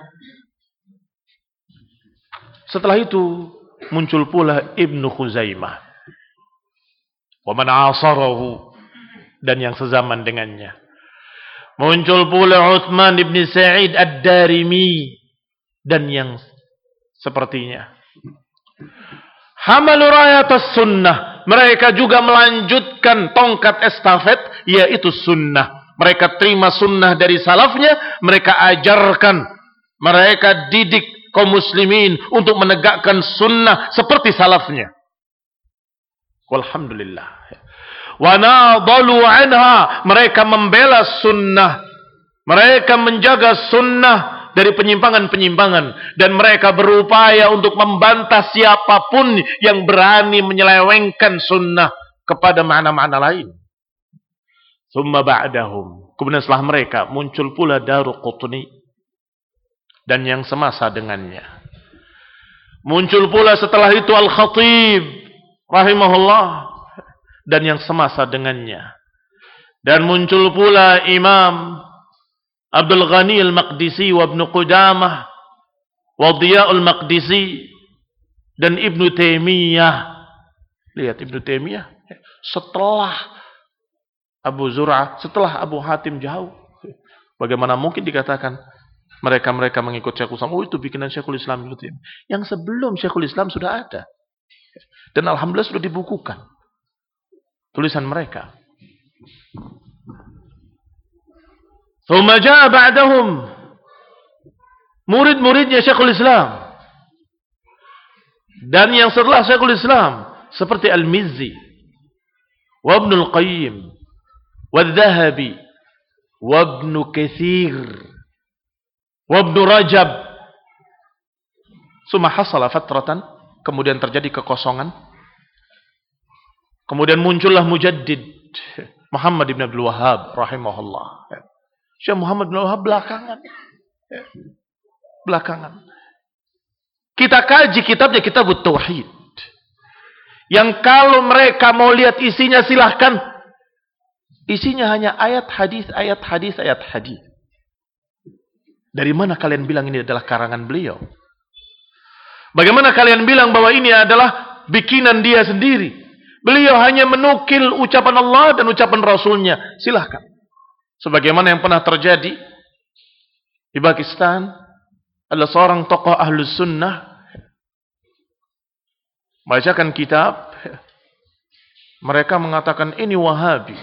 Speaker 1: Setelah itu muncul pula Ibnu Khuzaimah, wa man asarahu, dan yang sezaman dengannya. Muncul pula Utsman ibn Sa'id Ad-Darimi, dan yang sepertinya. Hamalu rayatus sunnah, mereka juga melanjutkan tongkat estafet, yaitu sunnah. Mereka terima sunnah dari salafnya, mereka ajarkan, mereka didik kaum muslimin untuk menegakkan sunnah seperti salafnya. Walhamdulillah. Wa nadalu anha, mereka membela sunnah, mereka menjaga sunnah dari penyimpangan-penyimpangan, dan mereka berupaya untuk membantah siapapun yang berani menyelewengkan sunnah kepada makna-makna lain. Tsumma ba'dahum, kemudian setelah mereka muncul pula Daruqutni dan yang semasa dengannya. Muncul pula setelah itu Al-Khatib rahimahullah dan yang semasa dengannya. Dan muncul pula Imam Abdul Ghani Al-Maqdisi wa Ibnu Qudamah wa Dhiya'ul Maqdisi dan Ibnu Taimiyah. Lihat Ibnu Taimiyah setelah Abu Zur'ah, setelah Abu Hatim jauh. Bagaimana mungkin dikatakan mereka mengikut Syekhul Islam? Oh, itu bikinan Syekhul Islam Ibnu Taimiyah. Yang sebelum Syekhul Islam sudah ada. Dan alhamdulillah sudah dibukukan tulisan mereka. Thumma jaa ba'dahum murid-muridnya Syekhul Islam. Dan yang setelah Syekhul Islam seperti Al-Mizzi wa Ibnu Al-Qayyim wa Al-Dhahabi wa Ibnu Katsir wa Ibnu Rajab. Summa hasala fatratan, kemudian terjadi kekosongan. Kemudian muncullah Mujaddid Muhammad ibn Abdul Wahhab rahimahullah. Syekh Muhammad bin Wahhab belakangan. Kita kaji kitabnya, Kitabut Tauhid. Yang kalau mereka mau lihat isinya silahkan. Isinya hanya ayat hadis. Dari mana kalian bilang ini adalah karangan beliau? Bagaimana kalian bilang bahwa ini adalah bikinan dia sendiri? Beliau hanya menukil ucapan Allah dan ucapan Rasulnya. Silahkan. Sebagaimana yang pernah terjadi di Pakistan, adalah seorang tokoh Ahlus Sunnah bacakan kitab, mereka mengatakan ini Wahabi.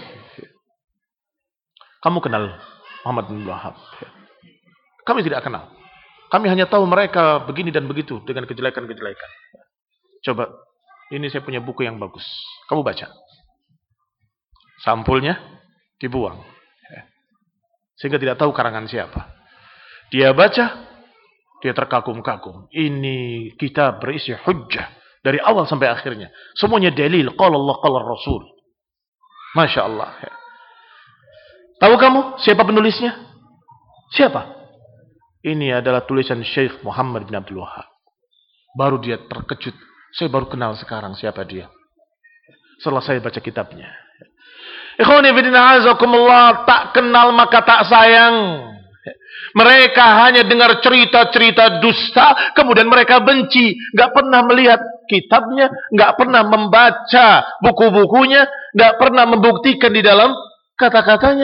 Speaker 1: Kamu kenal Muhammad bin Wahhab? Kami tidak kenal. Kami hanya tahu mereka begini dan begitu dengan kejelekan-kejelekan. Coba, ini saya punya buku yang bagus. Kamu baca. Sampulnya dibuang. Sehingga tidak tahu karangan siapa. Dia baca, dia terkagum-kagum. Ini kitab berisi hujjah dari awal sampai akhirnya. Semuanya dalil. Qala Allah, qala Rasul. Masya Allah. Tahu kamu siapa penulisnya? Siapa? Ini adalah tulisan Syekh Muhammad bin Abdul Wahhab. Baru dia terkejut. Saya baru kenal sekarang siapa dia. Setelah saya baca kitabnya. Ikhwani fillah azakumullah, tak kenal maka tak sayang. Mereka hanya dengar cerita-cerita dusta, kemudian mereka benci, enggak pernah melihat kitabnya, enggak pernah membaca buku-bukunya, enggak pernah membuktikan di dalam kata-katanya.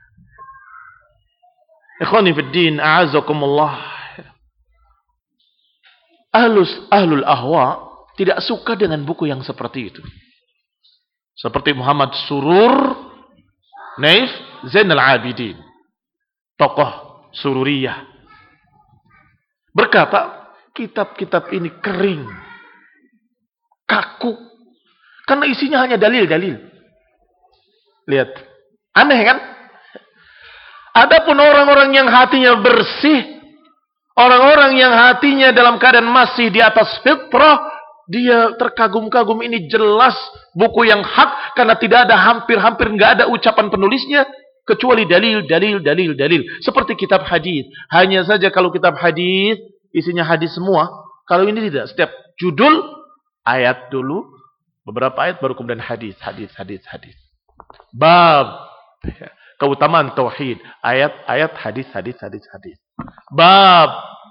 Speaker 1: Ikhwani fiddin a'azakumullah. Ahlul ahwa tidak suka dengan buku yang seperti itu. Seperti Muhammad Surur Naif Zainal Abidin, tokoh Sururiyah, berkata kitab-kitab ini kering, kaku, karena isinya hanya dalil-dalil. Lihat, aneh kan? Adapun orang-orang yang hatinya bersih, orang-orang yang hatinya dalam keadaan masih di atas fitrah, dia terkagum-kagum, ini jelas buku yang hak, karena tidak ada hampir nggak ada ucapan penulisnya kecuali dalil. Seperti kitab hadis. Hanya saja kalau kitab hadis isinya hadis semua, kalau ini tidak. Setiap judul ayat dulu, beberapa ayat baru kemudian hadis. Bab keutamaan tauhid, ayat hadis. Bab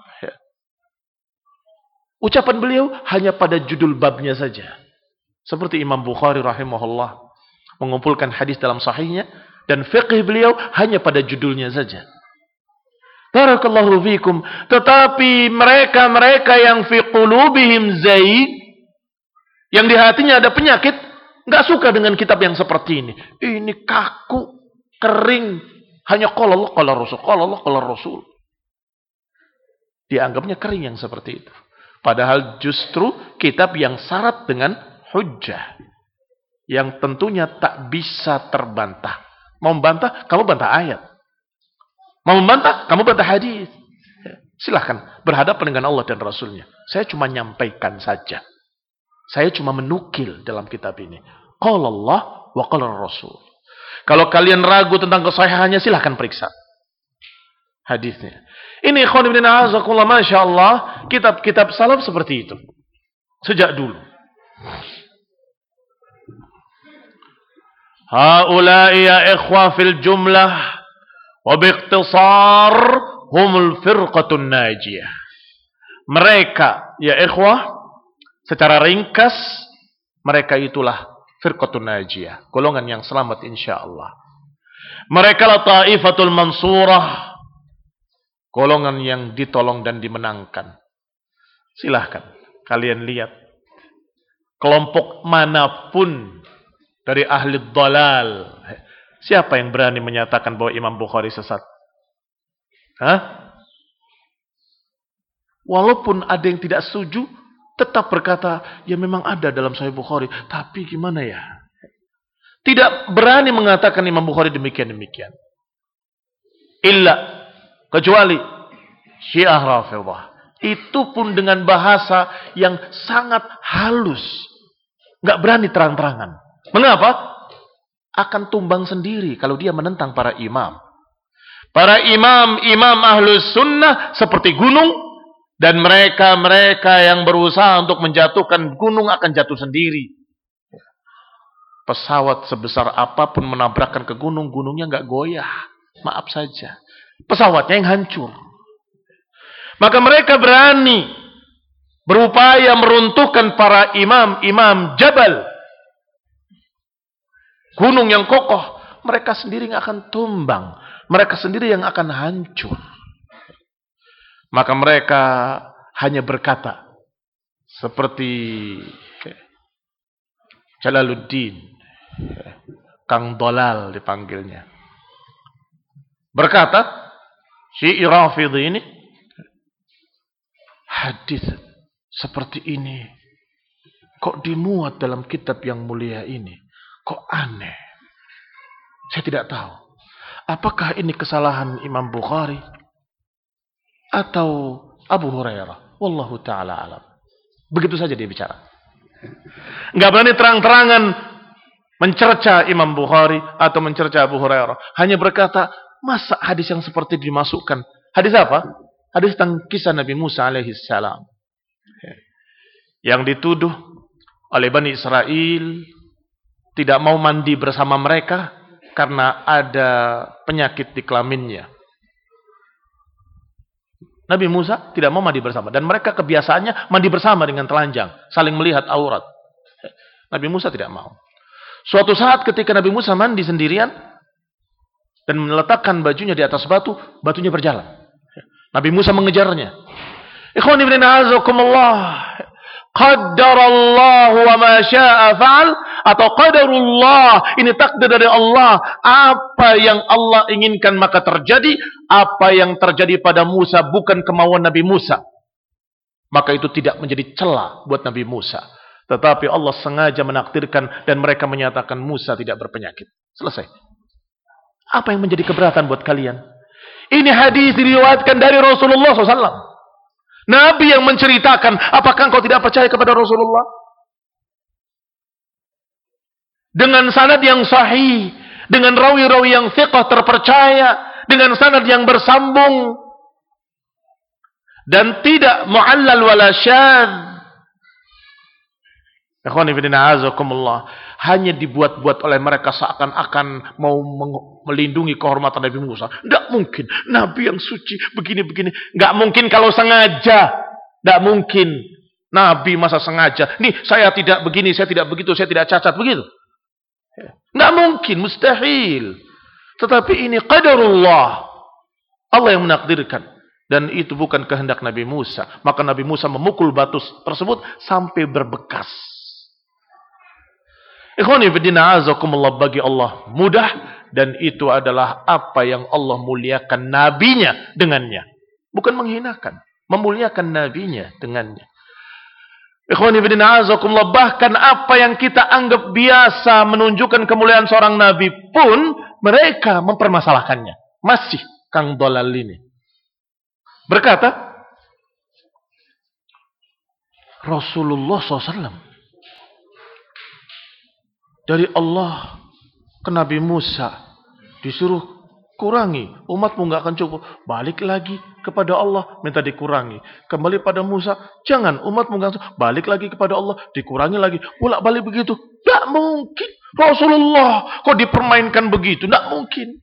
Speaker 1: ucapan beliau hanya pada judul babnya saja. Seperti Imam Bukhari rahimahullah mengumpulkan hadis dalam sahihnya, dan fiqh beliau hanya pada judulnya saja. Barakallahu fikum. Tetapi mereka yang fi qulubihim zaid, yang di hatinya ada penyakit, enggak suka dengan kitab yang seperti ini. Ini kaku, kering, hanya qala Allah qala Rasul, qala Allah qala Rasul. Dianggapnya kering yang seperti itu. Padahal justru kitab yang syarat dengan hujjah, yang tentunya tak bisa terbantah. Mau membantah, kamu bantah ayat. Mau membantah, kamu bantah hadis. Silahkan berhadapan dengan Allah dan Rasulnya. Saya cuma nyampaikan saja. Saya cuma menukil dalam kitab ini. Qala Allah wa qala Rasul. Kalau kalian ragu tentang kesahihannya, silahkan periksa hadisnya. Ini ikhwan ibn a'azakullah, masya Allah, kitab-kitab salaf seperti itu. Sejak dulu. Haula'i ya ikhwa fil jumlah wa biikhtisar humul firqatun najiyah. Mereka ya ikhwah secara ringkas mereka itulah firqatun najiyah, golongan yang selamat insyaallah. Mereka la ta'ifatul mansurah, golongan yang ditolong dan dimenangkan. Silahkan kalian lihat kelompok manapun dari ahli dhalal, siapa yang berani menyatakan bahwa Imam Bukhari sesat? Hah? Walaupun ada yang tidak setuju, tetap berkata, ya memang ada dalam Sahih Bukhari, tapi gimana ya? Tidak berani mengatakan Imam Bukhari demikian-demikian. Illa, kecuali Syiah Rafidhah. Itu pun dengan bahasa yang sangat halus. Nggak berani terang-terangan. Mengapa? Akan tumbang sendiri kalau dia menentang para imam. Para imam ahlus sunnah seperti gunung. Dan mereka yang berusaha untuk menjatuhkan gunung akan jatuh sendiri. Pesawat sebesar apapun menabrakkan ke gunung, gunungnya nggak goyah. Maaf saja. Pesawatnya yang hancur. Maka mereka berani berupaya meruntuhkan para imam jabal. Gunung yang kokoh. Mereka sendiri nggak akan tumbang. Mereka sendiri yang akan hancur. Maka mereka hanya berkata seperti Jalaluddin, Kang Dolal dipanggilnya. Berkata, Syi'i Rafidhi ini hadis seperti ini kok dimuat dalam kitab yang mulia ini? Kok aneh? Saya tidak tahu. Apakah ini kesalahan Imam Bukhari atau Abu Hurairah? Wallahu ta'ala alam. Begitu saja dia bicara. Enggak berani terang-terangan mencerca Imam Bukhari atau mencerca Abu Hurairah. Hanya berkata, masa hadis yang seperti dimasukkan? Hadis apa? Hadis tentang kisah Nabi Musa alaihi salam. Yang dituduh oleh Bani Israel tidak mau mandi bersama mereka karena ada penyakit di kelaminnya. Nabi Musa tidak mau mandi bersama. Dan mereka kebiasaannya mandi bersama dengan telanjang. Saling melihat aurat. Nabi Musa tidak mau. Suatu saat ketika Nabi Musa mandi sendirian. Dan meletakkan bajunya di atas batu. Batunya berjalan. Nabi Musa mengejarnya. Ikhwani ibn a'azakumullah. Qaddarallahu wa ma sya'a fa'al. Atau qadarullah. Ini takdir dari Allah. Apa yang Allah inginkan maka terjadi. Apa yang terjadi pada Musa bukan kemauan Nabi Musa. Maka itu tidak menjadi celah buat Nabi Musa. Tetapi Allah sengaja menakdirkan dan mereka menyatakan Musa tidak berpenyakit. Selesai. Apa yang menjadi keberatan buat kalian? Ini hadis diriwayatkan dari Rasulullah SAW. Nabi yang menceritakan. Apakah engkau tidak percaya kepada Rasulullah? Dengan sanad yang sahih. Dengan rawi-rawi yang thiqah terpercaya. Dengan sanad yang bersambung. Dan tidak mu'allal wala syadz. Ikhwani fillah azakumullah. Hanya dibuat-buat oleh mereka seakan-akan mau melindungi kehormatan Nabi Musa. Tidak mungkin. Nabi yang suci begini-begini. Tidak mungkin kalau sengaja. Tidak mungkin. Nabi masa sengaja. Nih saya tidak begini, saya tidak begitu, saya tidak cacat. Begitu. Tidak mungkin. Mustahil. Tetapi ini qadarullah. Allah yang menakdirkan. Dan itu bukan kehendak Nabi Musa. Maka Nabi Musa memukul batu tersebut sampai berbekas. Ikhwani fiddina azakumullah, bagi Allah mudah. Dan itu adalah apa yang Allah muliakan nabinya dengannya. Bukan menghinakan. Memuliakan nabinya dengannya. Ikhwani fiddina azakumullah, bahkan apa yang kita anggap biasa menunjukkan kemuliaan seorang nabi pun mereka mempermasalahkannya. Masih Kang Dolal ini berkata, Rasulullah SAW dari Allah ke Nabi Musa disuruh kurangi, umatmu nggak akan cukup. Balik lagi kepada Allah, minta dikurangi. Kembali pada Musa, jangan, umatmu nggak cukup. Balik lagi kepada Allah, dikurangi lagi. Bolak-balik begitu, nggak mungkin. Rasulullah kok dipermainkan begitu? Nggak mungkin.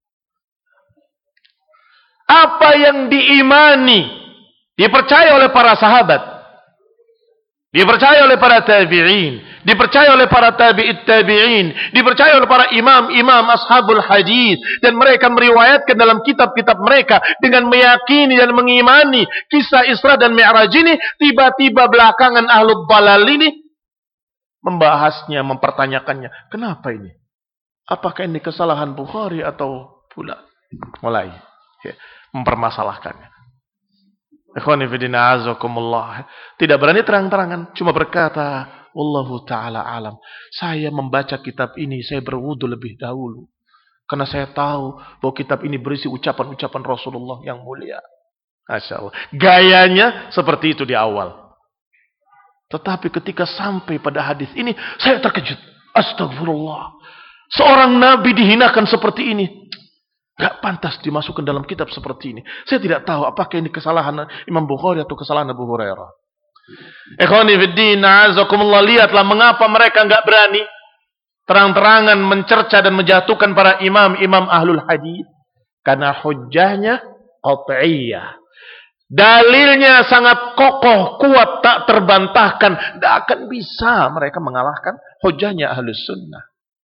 Speaker 1: Apa yang diimani, dipercaya oleh para sahabat, dipercaya oleh para tabi'in, dipercaya oleh para tabi'in, dipercaya oleh para imam-imam ashabul hadis, dan mereka meriwayatkan dalam kitab-kitab mereka dengan meyakini dan mengimani kisah Isra dan Mi'raj ini. Tiba-tiba belakangan ahlul dalal ini membahasnya, mempertanyakannya. Kenapa ini? Apakah ini kesalahan Bukhari atau pula? Mulai mempermasalahkannya. Ikhwani fillah azakumullah. Tidak berani terang-terangan, cuma berkata, wallahu taala alam. Saya membaca kitab ini, saya berwudu lebih dahulu. Karena saya tahu bahwa kitab ini berisi ucapan-ucapan Rasulullah yang mulia. Masya Allah. Gayanya seperti itu di awal. Tetapi ketika sampai pada hadis ini, saya terkejut. Astagfirullah. Seorang nabi dihinakan seperti ini. Gak pantas dimasukkan dalam kitab seperti ini. Saya tidak tahu apakah ini kesalahan Imam Bukhari atau kesalahan Abu Hurairah. Ikhwani fiddin, a'azakumullah, lihatlah mengapa mereka gak berani terang-terangan mencerca dan menjatuhkan para imam-imam ahlul hadis. Karena hujjahnya qat'iyah. Dalilnya sangat kokoh, kuat, tak terbantahkan. Tidak akan bisa mereka mengalahkan hujjahnya ahlus sunnah.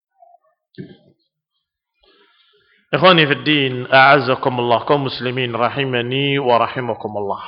Speaker 1: Ikhwani fiddin, a'azakumullah, kaum muslimin rahimani wa rahimakumullah.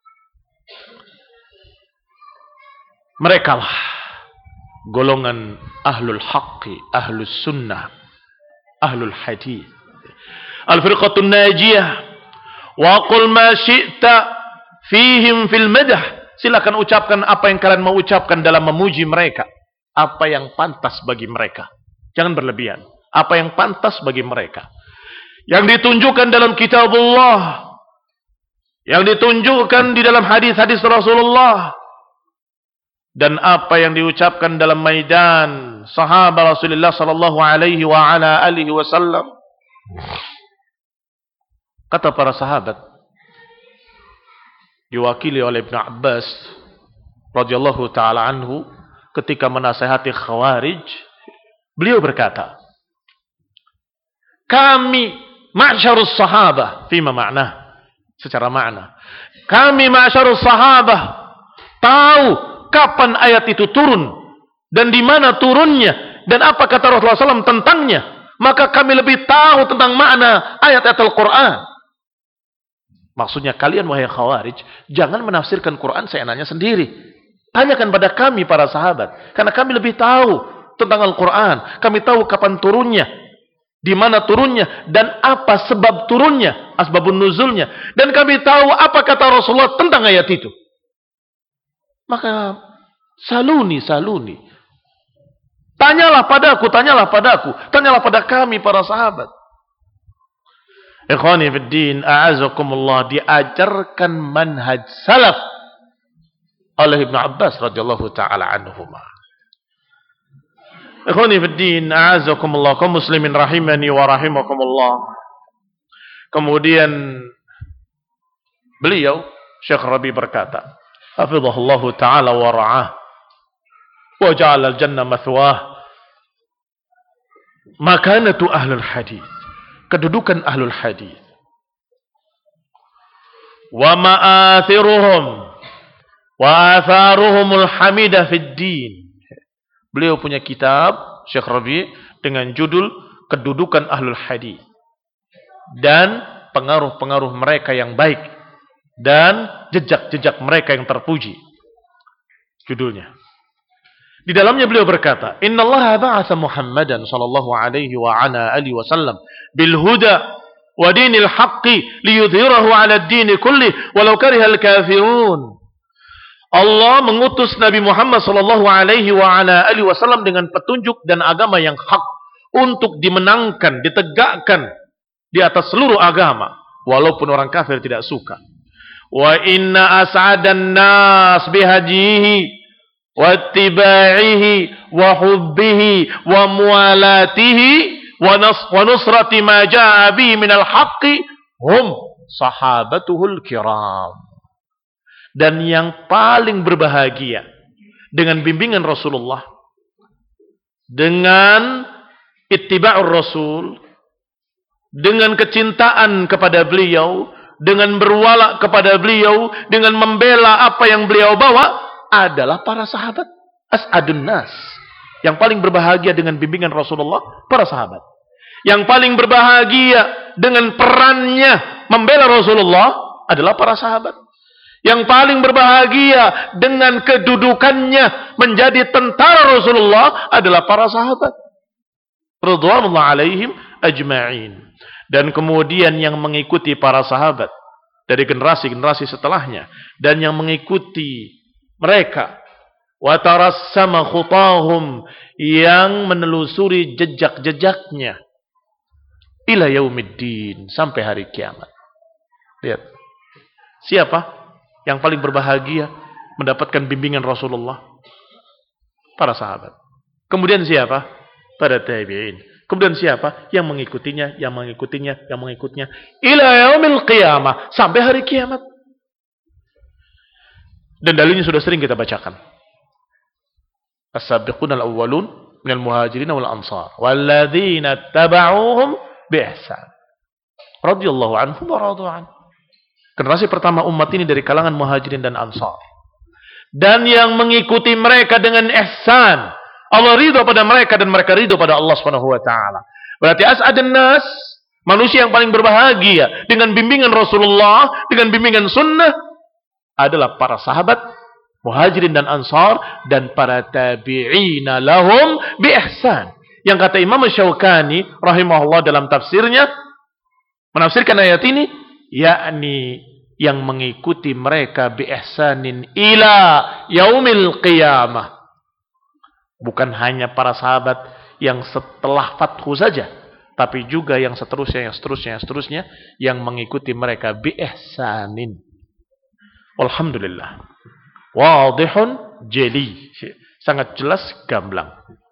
Speaker 1: Merekalah golongan ahlul haqqi, ahlus sunnah, ahlul hadith, al-firqatun najiyah. Wa qul ma syi'ta fihim fil madah. Silakan ucapkan apa yang kalian mau ucapkan dalam memuji mereka. Apa yang pantas bagi mereka. Jangan berlebihan. Apa yang pantas bagi mereka. Yang ditunjukkan dalam kitabullah, yang ditunjukkan di dalam hadis-hadis Rasulullah, dan apa yang diucapkan dalam maidan sahabat Rasulullah sallallahu alaihi wa ala alihi wasallam. Kata para sahabat, diwakili oleh Ibn Abbas radhiyallahu taala anhu, ketika menasihati Khawarij, beliau berkata, kami ma'syarus sahabah, fima ma'na, secara makna, kami ma'syarus sahabah tahu kapan ayat itu turun dan di mana turunnya dan apa kata Rasulullah SAW tentangnya. Maka kami lebih tahu tentang makna ayat-ayat Al-Quran. Maksudnya kalian wahai Khawarij, jangan menafsirkan Quran seenaknya sendiri. Tanyakan pada kami para sahabat, karena kami lebih tahu tentang Al-Quran. Kami tahu kapan turunnya, di mana turunnya, dan apa sebab turunnya, asbabun nuzulnya. Dan kami tahu apa kata Rasulullah tentang ayat itu. Maka saluni. Tanyalah padaku, tanyalah pada kami para sahabat. Ikhwani fiddin, a'azakumullah, diajarkan manhaj salaf oleh Ibn Abbas radhiyallahu ta'ala anhumah. Ikhwani fiddin, a'azakumullah, kaum muslimin rahimani wa rahimakumullah. Kemudian beliau Syekh Rabi berkata, hafizahullahu ta'ala wa ra'ah wa ja'ala al-jannah mathwah. Makanatu ahlul hadis, kedudukan ahlul hadis, wa ma'athiruhum wa atharuhumul hamidah fid din. Beliau punya kitab Syekh Rabi dengan judul kedudukan ahlul hadis dan pengaruh-pengaruh mereka yang baik dan jejak-jejak mereka yang terpuji. Judulnya. Di dalamnya beliau berkata, Innallaha ba'atha Muhammadan sallallahu alaihi wa ala alihi wasallam bil huda wa dinil haqqi liyudhhirahu 'ala ad-din kulli walau karihal kafirun. Allah mengutus Nabi Muhammad sallallahu alaihi wa ala alihi wasallam dengan petunjuk dan agama yang hak untuk dimenangkan, ditegakkan di atas seluruh agama walaupun orang kafir tidak suka. Wa inna as'adan nas bihadihi wa ittiba'ihi wa hubbihi wa mualatihi wa nusrati ma jaa bi minal haqqi hum sahabatuhul kiram. Dan yang paling berbahagia dengan bimbingan Rasulullah, dengan ittiba'ur Rasul, dengan kecintaan kepada beliau, dengan berwala kepada beliau, dengan membela apa yang beliau bawa, adalah para sahabat. As'adun nas. Yang paling berbahagia dengan bimbingan Rasulullah, para sahabat. Yang paling berbahagia dengan perannya membela Rasulullah adalah para sahabat. Yang paling berbahagia dengan kedudukannya menjadi tentara Rasulullah adalah para sahabat. Radhiyallahu alaihim ajma'in. Dan kemudian yang mengikuti para sahabat dari generasi-generasi setelahnya dan yang mengikuti mereka, wa tarassama khutahum, yang menelusuri jejak-jejaknya ila yaumiddin, sampai hari kiamat. Lihat. Siapa yang paling berbahagia mendapatkan bimbingan Rasulullah? Para sahabat. Kemudian siapa? Para tabi'in. Kemudian siapa? Yang mengikutinya, yang mengikutinya, yang mengikutnya. Ila yaumil qiyamah. Sampai hari kiamat. Dan dalilnya sudah sering kita bacakan. As-sabiqun al-awwalun minal muhajirin wal ansar. Walladzina taba'uhum bi'ihsan. Radhiyallahu anhum wa radu'an. Generasi pertama umat ini dari kalangan muhajirin dan ansar. Dan yang mengikuti mereka dengan ihsan. Allah ridho pada mereka dan mereka ridho pada Allah Subhanahu wa taala. Berarti as'adun nas, manusia yang paling berbahagia dengan bimbingan Rasulullah, dengan bimbingan sunnah, adalah para sahabat muhajirin dan ansar dan para tabi'ina lahum bi ihsan. Yang kata Imam Syaukani rahimahullah dalam tafsirnya menafsirkan ayat ini, yakni yang mengikuti mereka bi ihsanin ila yaumil qiyamah. Bukan hanya para sahabat yang setelah fathu saja, tapi juga yang seterusnya, yang seterusnya, yang seterusnya, yang mengikuti mereka bi ihsanin. Alhamdulillah. Wadihun jeli. Sangat jelas, gamblang.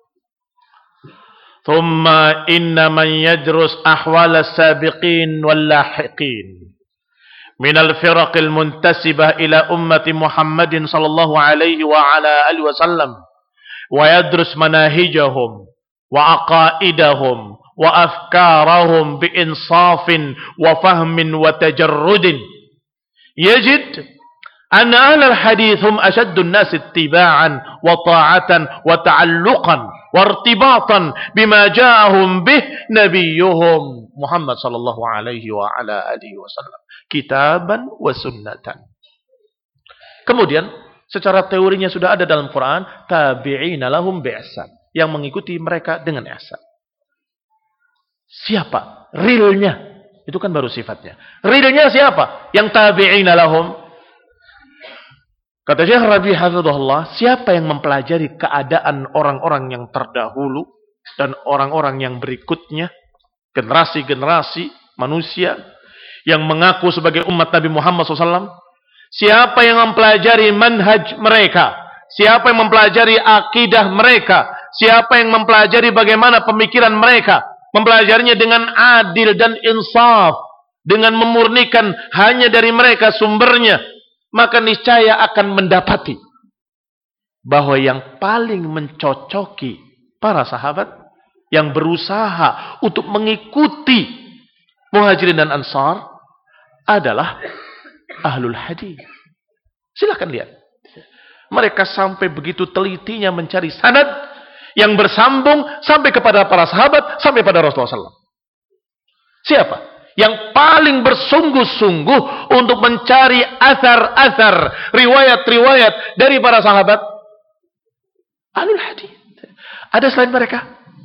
Speaker 1: Thumma inna man yadrus ahwal as-sabiqin wal lahiqin min al-firaq al-muntasibah ila ummati Muhammadin sallallahu alaihi wa ala alihi wasallam wa yadrus manahijahum wa aqaidahum wa afkarahum bi insafin wa fahmin wa tajarrudin yajid أن أهل الحديث هم أشد الناس اتباعا وطاعة وتعلقا وارتباطا بما جاءهم به نبيهم محمد صلى الله عليه وعلى آله وسلم كتابا وسنة. Kemudian secara teorinya sudah ada dalam Quran, tabi'ina lahum bi'ihsan, yang mengikuti mereka dengan ihsan. Siapa? Realnya. Itu kan baru sifatnya. Realnya siapa? Yang tabi'ina lahum. Kata Syekh Rabi hafizahullah, siapa yang mempelajari keadaan orang-orang yang terdahulu dan orang-orang yang berikutnya, generasi-generasi manusia yang mengaku sebagai umat Nabi Muhammad SAW, siapa yang mempelajari manhaj mereka, siapa yang mempelajari akidah mereka, siapa yang mempelajari bagaimana pemikiran mereka, mempelajarinya dengan adil dan insaf, dengan memurnikan hanya dari mereka sumbernya, maka niscaya akan mendapati bahwa yang paling mencocoki para sahabat yang berusaha untuk mengikuti muhajirin dan ansar adalah ahlul hadis. Silakan lihat. Mereka sampai begitu telitinya mencari sanad yang bersambung sampai kepada para sahabat, sampai pada Rasulullah SAW. Siapa? Yang paling bersungguh-sungguh untuk mencari asar-asar, riwayat-riwayat dari para sahabat? Ahlul hadis. Ada selain mereka?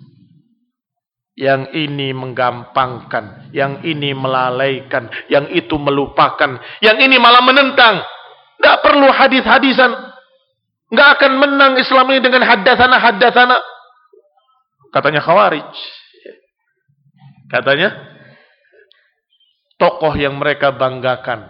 Speaker 1: Yang ini menggampangkan, yang ini melalaikan, yang itu melupakan, yang ini malah menentang. Tidak perlu hadis-hadisan. Tidak akan menang Islam ini dengan haddatsana. Katanya Khawarij. Katanya tokoh yang mereka banggakan,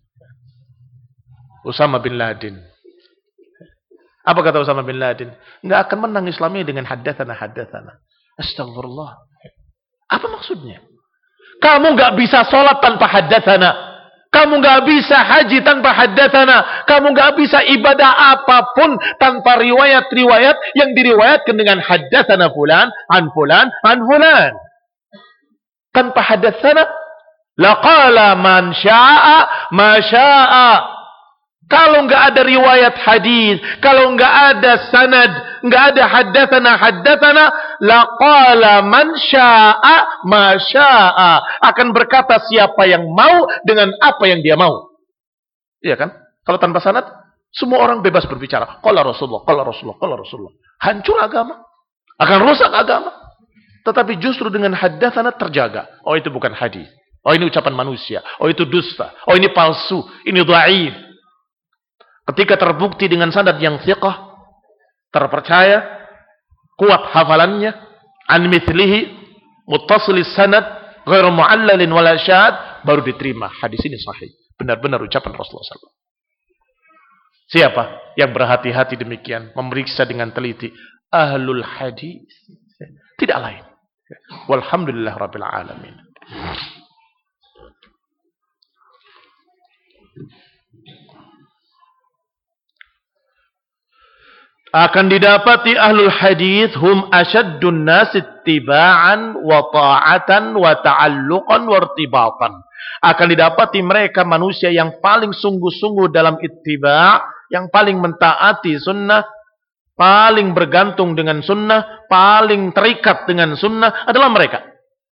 Speaker 1: Usama bin Laden. Apa kata Usama bin Laden? Enggak akan menang Islam ini dengan haddatsana. Astagfirullah. Apa maksudnya? Kamu nggak bisa sholat tanpa haddatsana. Kamu nggak bisa haji tanpa haddatsana. Kamu nggak bisa ibadah apapun tanpa riwayat-riwayat yang diriwayatkan dengan haddatsana fulan, an fulan, an fulan. Tanpa haddatsana, laqala man syaa ma syaa. Kalau nggak ada riwayat hadis, kalau nggak ada sanad, nggak ada haddatsana, laqala man syaa ma syaa. Akan berkata siapa yang mau dengan apa yang dia mau. Iya kan? Kalau tanpa sanad, semua orang bebas berbicara. Qala Rasulullah, qala Rasulullah, qala Rasulullah. Hancur agama. Akan rusak agama. Tetapi justru dengan haddatsana terjaga. Oh, itu bukan hadis. Oh, ini ucapan manusia. Oh, itu dusta. Oh, ini palsu. Ini dhaif. Ketika terbukti dengan sanad yang thiqah, terpercaya, kuat hafalannya, an mithlihi, muttasilis sanad, ghairu mu'allalin wala syad, baru diterima. Hadis ini sahih. Benar-benar ucapan Rasulullah SAW. Siapa yang berhati-hati demikian, memeriksa dengan teliti? Ahlul hadis. Tidak lain. Walhamdulillah rabbil alamin. Akan didapati ahlul hadis hum asyaddun nas ittiba'an wa ta'atan wa ta'alluqan wa irtibatan. Akan didapati mereka manusia yang paling sungguh-sungguh dalam ittiba', yang paling mentaati sunnah, paling bergantung dengan sunnah, paling terikat dengan sunnah adalah mereka.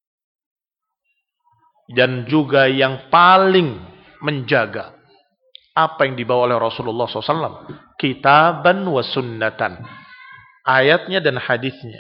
Speaker 1: Dan juga yang paling menjaga apa yang dibawa oleh Rasulullah SAW. Kitaban wa sunnatan. Ayatnya dan hadisnya.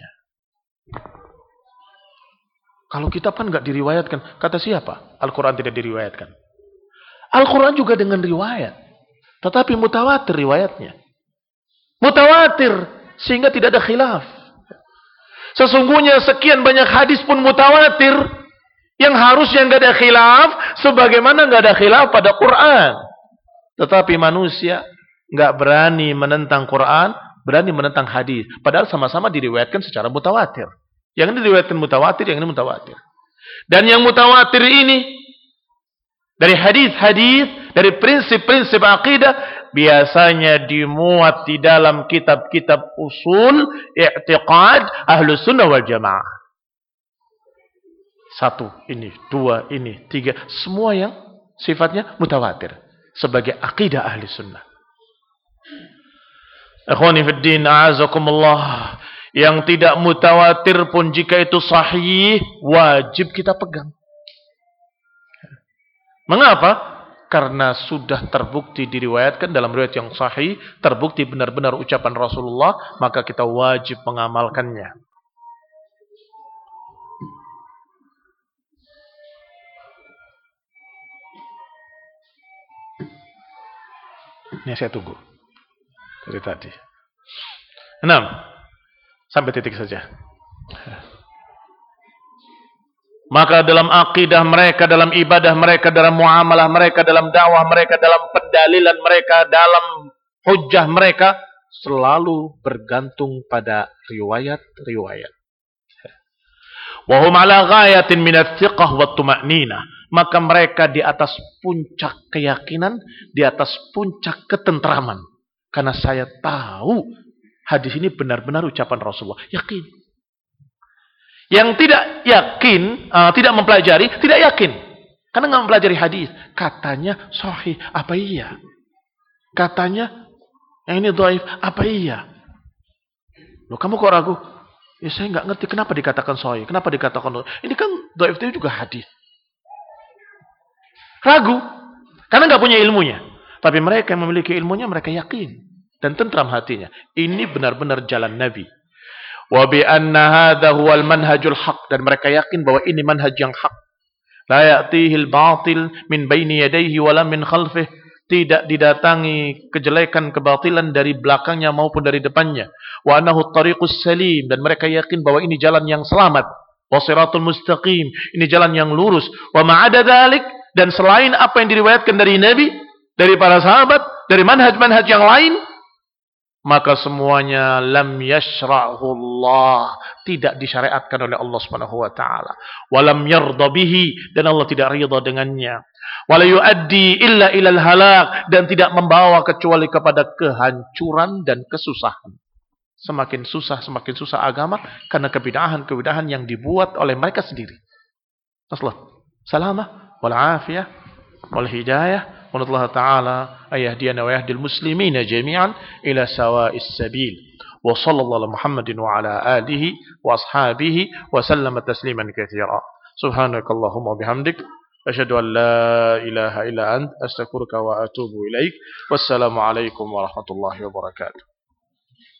Speaker 1: Kalau kitab kan nggak diriwayatkan. Kata siapa? Al-Quran tidak diriwayatkan. Al-Quran juga dengan riwayat. Tetapi mutawatir riwayatnya. Mutawatir. Sehingga tidak ada khilaf. Sesungguhnya sekian banyak hadis pun mutawatir. Yang harusnya nggak ada khilaf. Sebagaimana nggak ada khilaf pada Quran. Tetapi manusia nggak berani menentang Quran, berani menentang hadis. Padahal sama-sama diriwayatkan secara mutawatir. Yang ini diriwayatkan mutawatir, yang ini mutawatir. Dan yang mutawatir ini dari hadis-hadis, dari prinsip-prinsip akidah, biasanya dimuat di dalam kitab-kitab usul i'tiqad Ahlus Sunnah wal Jamaah. 1 ini, 2 ini, 3, semua yang sifatnya mutawatir sebagai akidah ahli sunnah. Ikhwani fid din, a'azakumullah. Yang tidak mutawatir pun jika itu sahih, wajib kita pegang. Mengapa? Karena sudah terbukti diriwayatkan dalam riwayat yang sahih, terbukti benar-benar ucapan Rasulullah, maka kita wajib mengamalkannya. Ini saya tunggu dari tadi. 6 sampai titik saja. Maka dalam akidah mereka, dalam ibadah mereka, dalam muamalah mereka, dalam dakwah mereka, dalam pendalilan mereka, dalam hujjah mereka, selalu bergantung pada riwayat-riwayat. Wa hum ala ghayatin min ats-thiqah wa at-tuma'ninah. Maka mereka di atas puncak keyakinan, di atas puncak ketentraman. Karena saya tahu hadis ini benar-benar ucapan Rasulullah. Yakin. Yang tidak yakin, tidak mempelajari, tidak yakin. Karena nggak mempelajari hadis. Katanya sahih, apa iya? Katanya yang ini dhaif, apa iya? Loh, kamu kok ragu? Ya saya nggak ngerti kenapa dikatakan sahih, kenapa dikatakan dhaif. Ini kan dhaif itu juga hadis. Ragu, karena nggak punya ilmunya. Tapi mereka yang memiliki ilmunya, mereka yakin dan tentram hatinya. Ini benar-benar jalan Nabi. Wa bi anna hadha huwal manhajul haq, dan mereka yakin bahwa ini manhaj yang hak. La ya'tihil batil min baini yadayhi wala min khalfih. Tidak didatangi kejelekan, kebatilan dari belakangnya maupun dari depannya. Wa annahu at-tariqus salim, dan mereka yakin bahwa ini jalan yang selamat. Wa siratul mustaqim, ini jalan yang lurus. Wa ma'ada dzalik, dan selain apa yang diriwayatkan dari Nabi, dari para sahabat, dari manhaj-manhaj yang lain, maka semuanya lam yashra'hullah, tidak disyariatkan oleh Allah Subhanahu wa taala. Walam yarda bihi, dan Allah tidak ridha dengannya. Wala yuaddi illa ilal halak, dan tidak membawa kecuali kepada kehancuran dan kesusahan. Semakin susah agama karena kebidahan yang dibuat oleh mereka sendiri. Nasallahu salamah wal afiyah wal hidayah. Wa ta'ala ayahdiyana wa yahdil muslimina jami'an ila sawa'is sabil. Wa sallallahu ala Muhammadin wa ala alihi wa ashabihi wa sallama tasliman katsira. Subhanakallahumma bihamdik asyhadu an la ilaha illa ant astaghfiruka wa atubu ilaik. Wassalamu alaikum warahmatullahi wabarakatuh.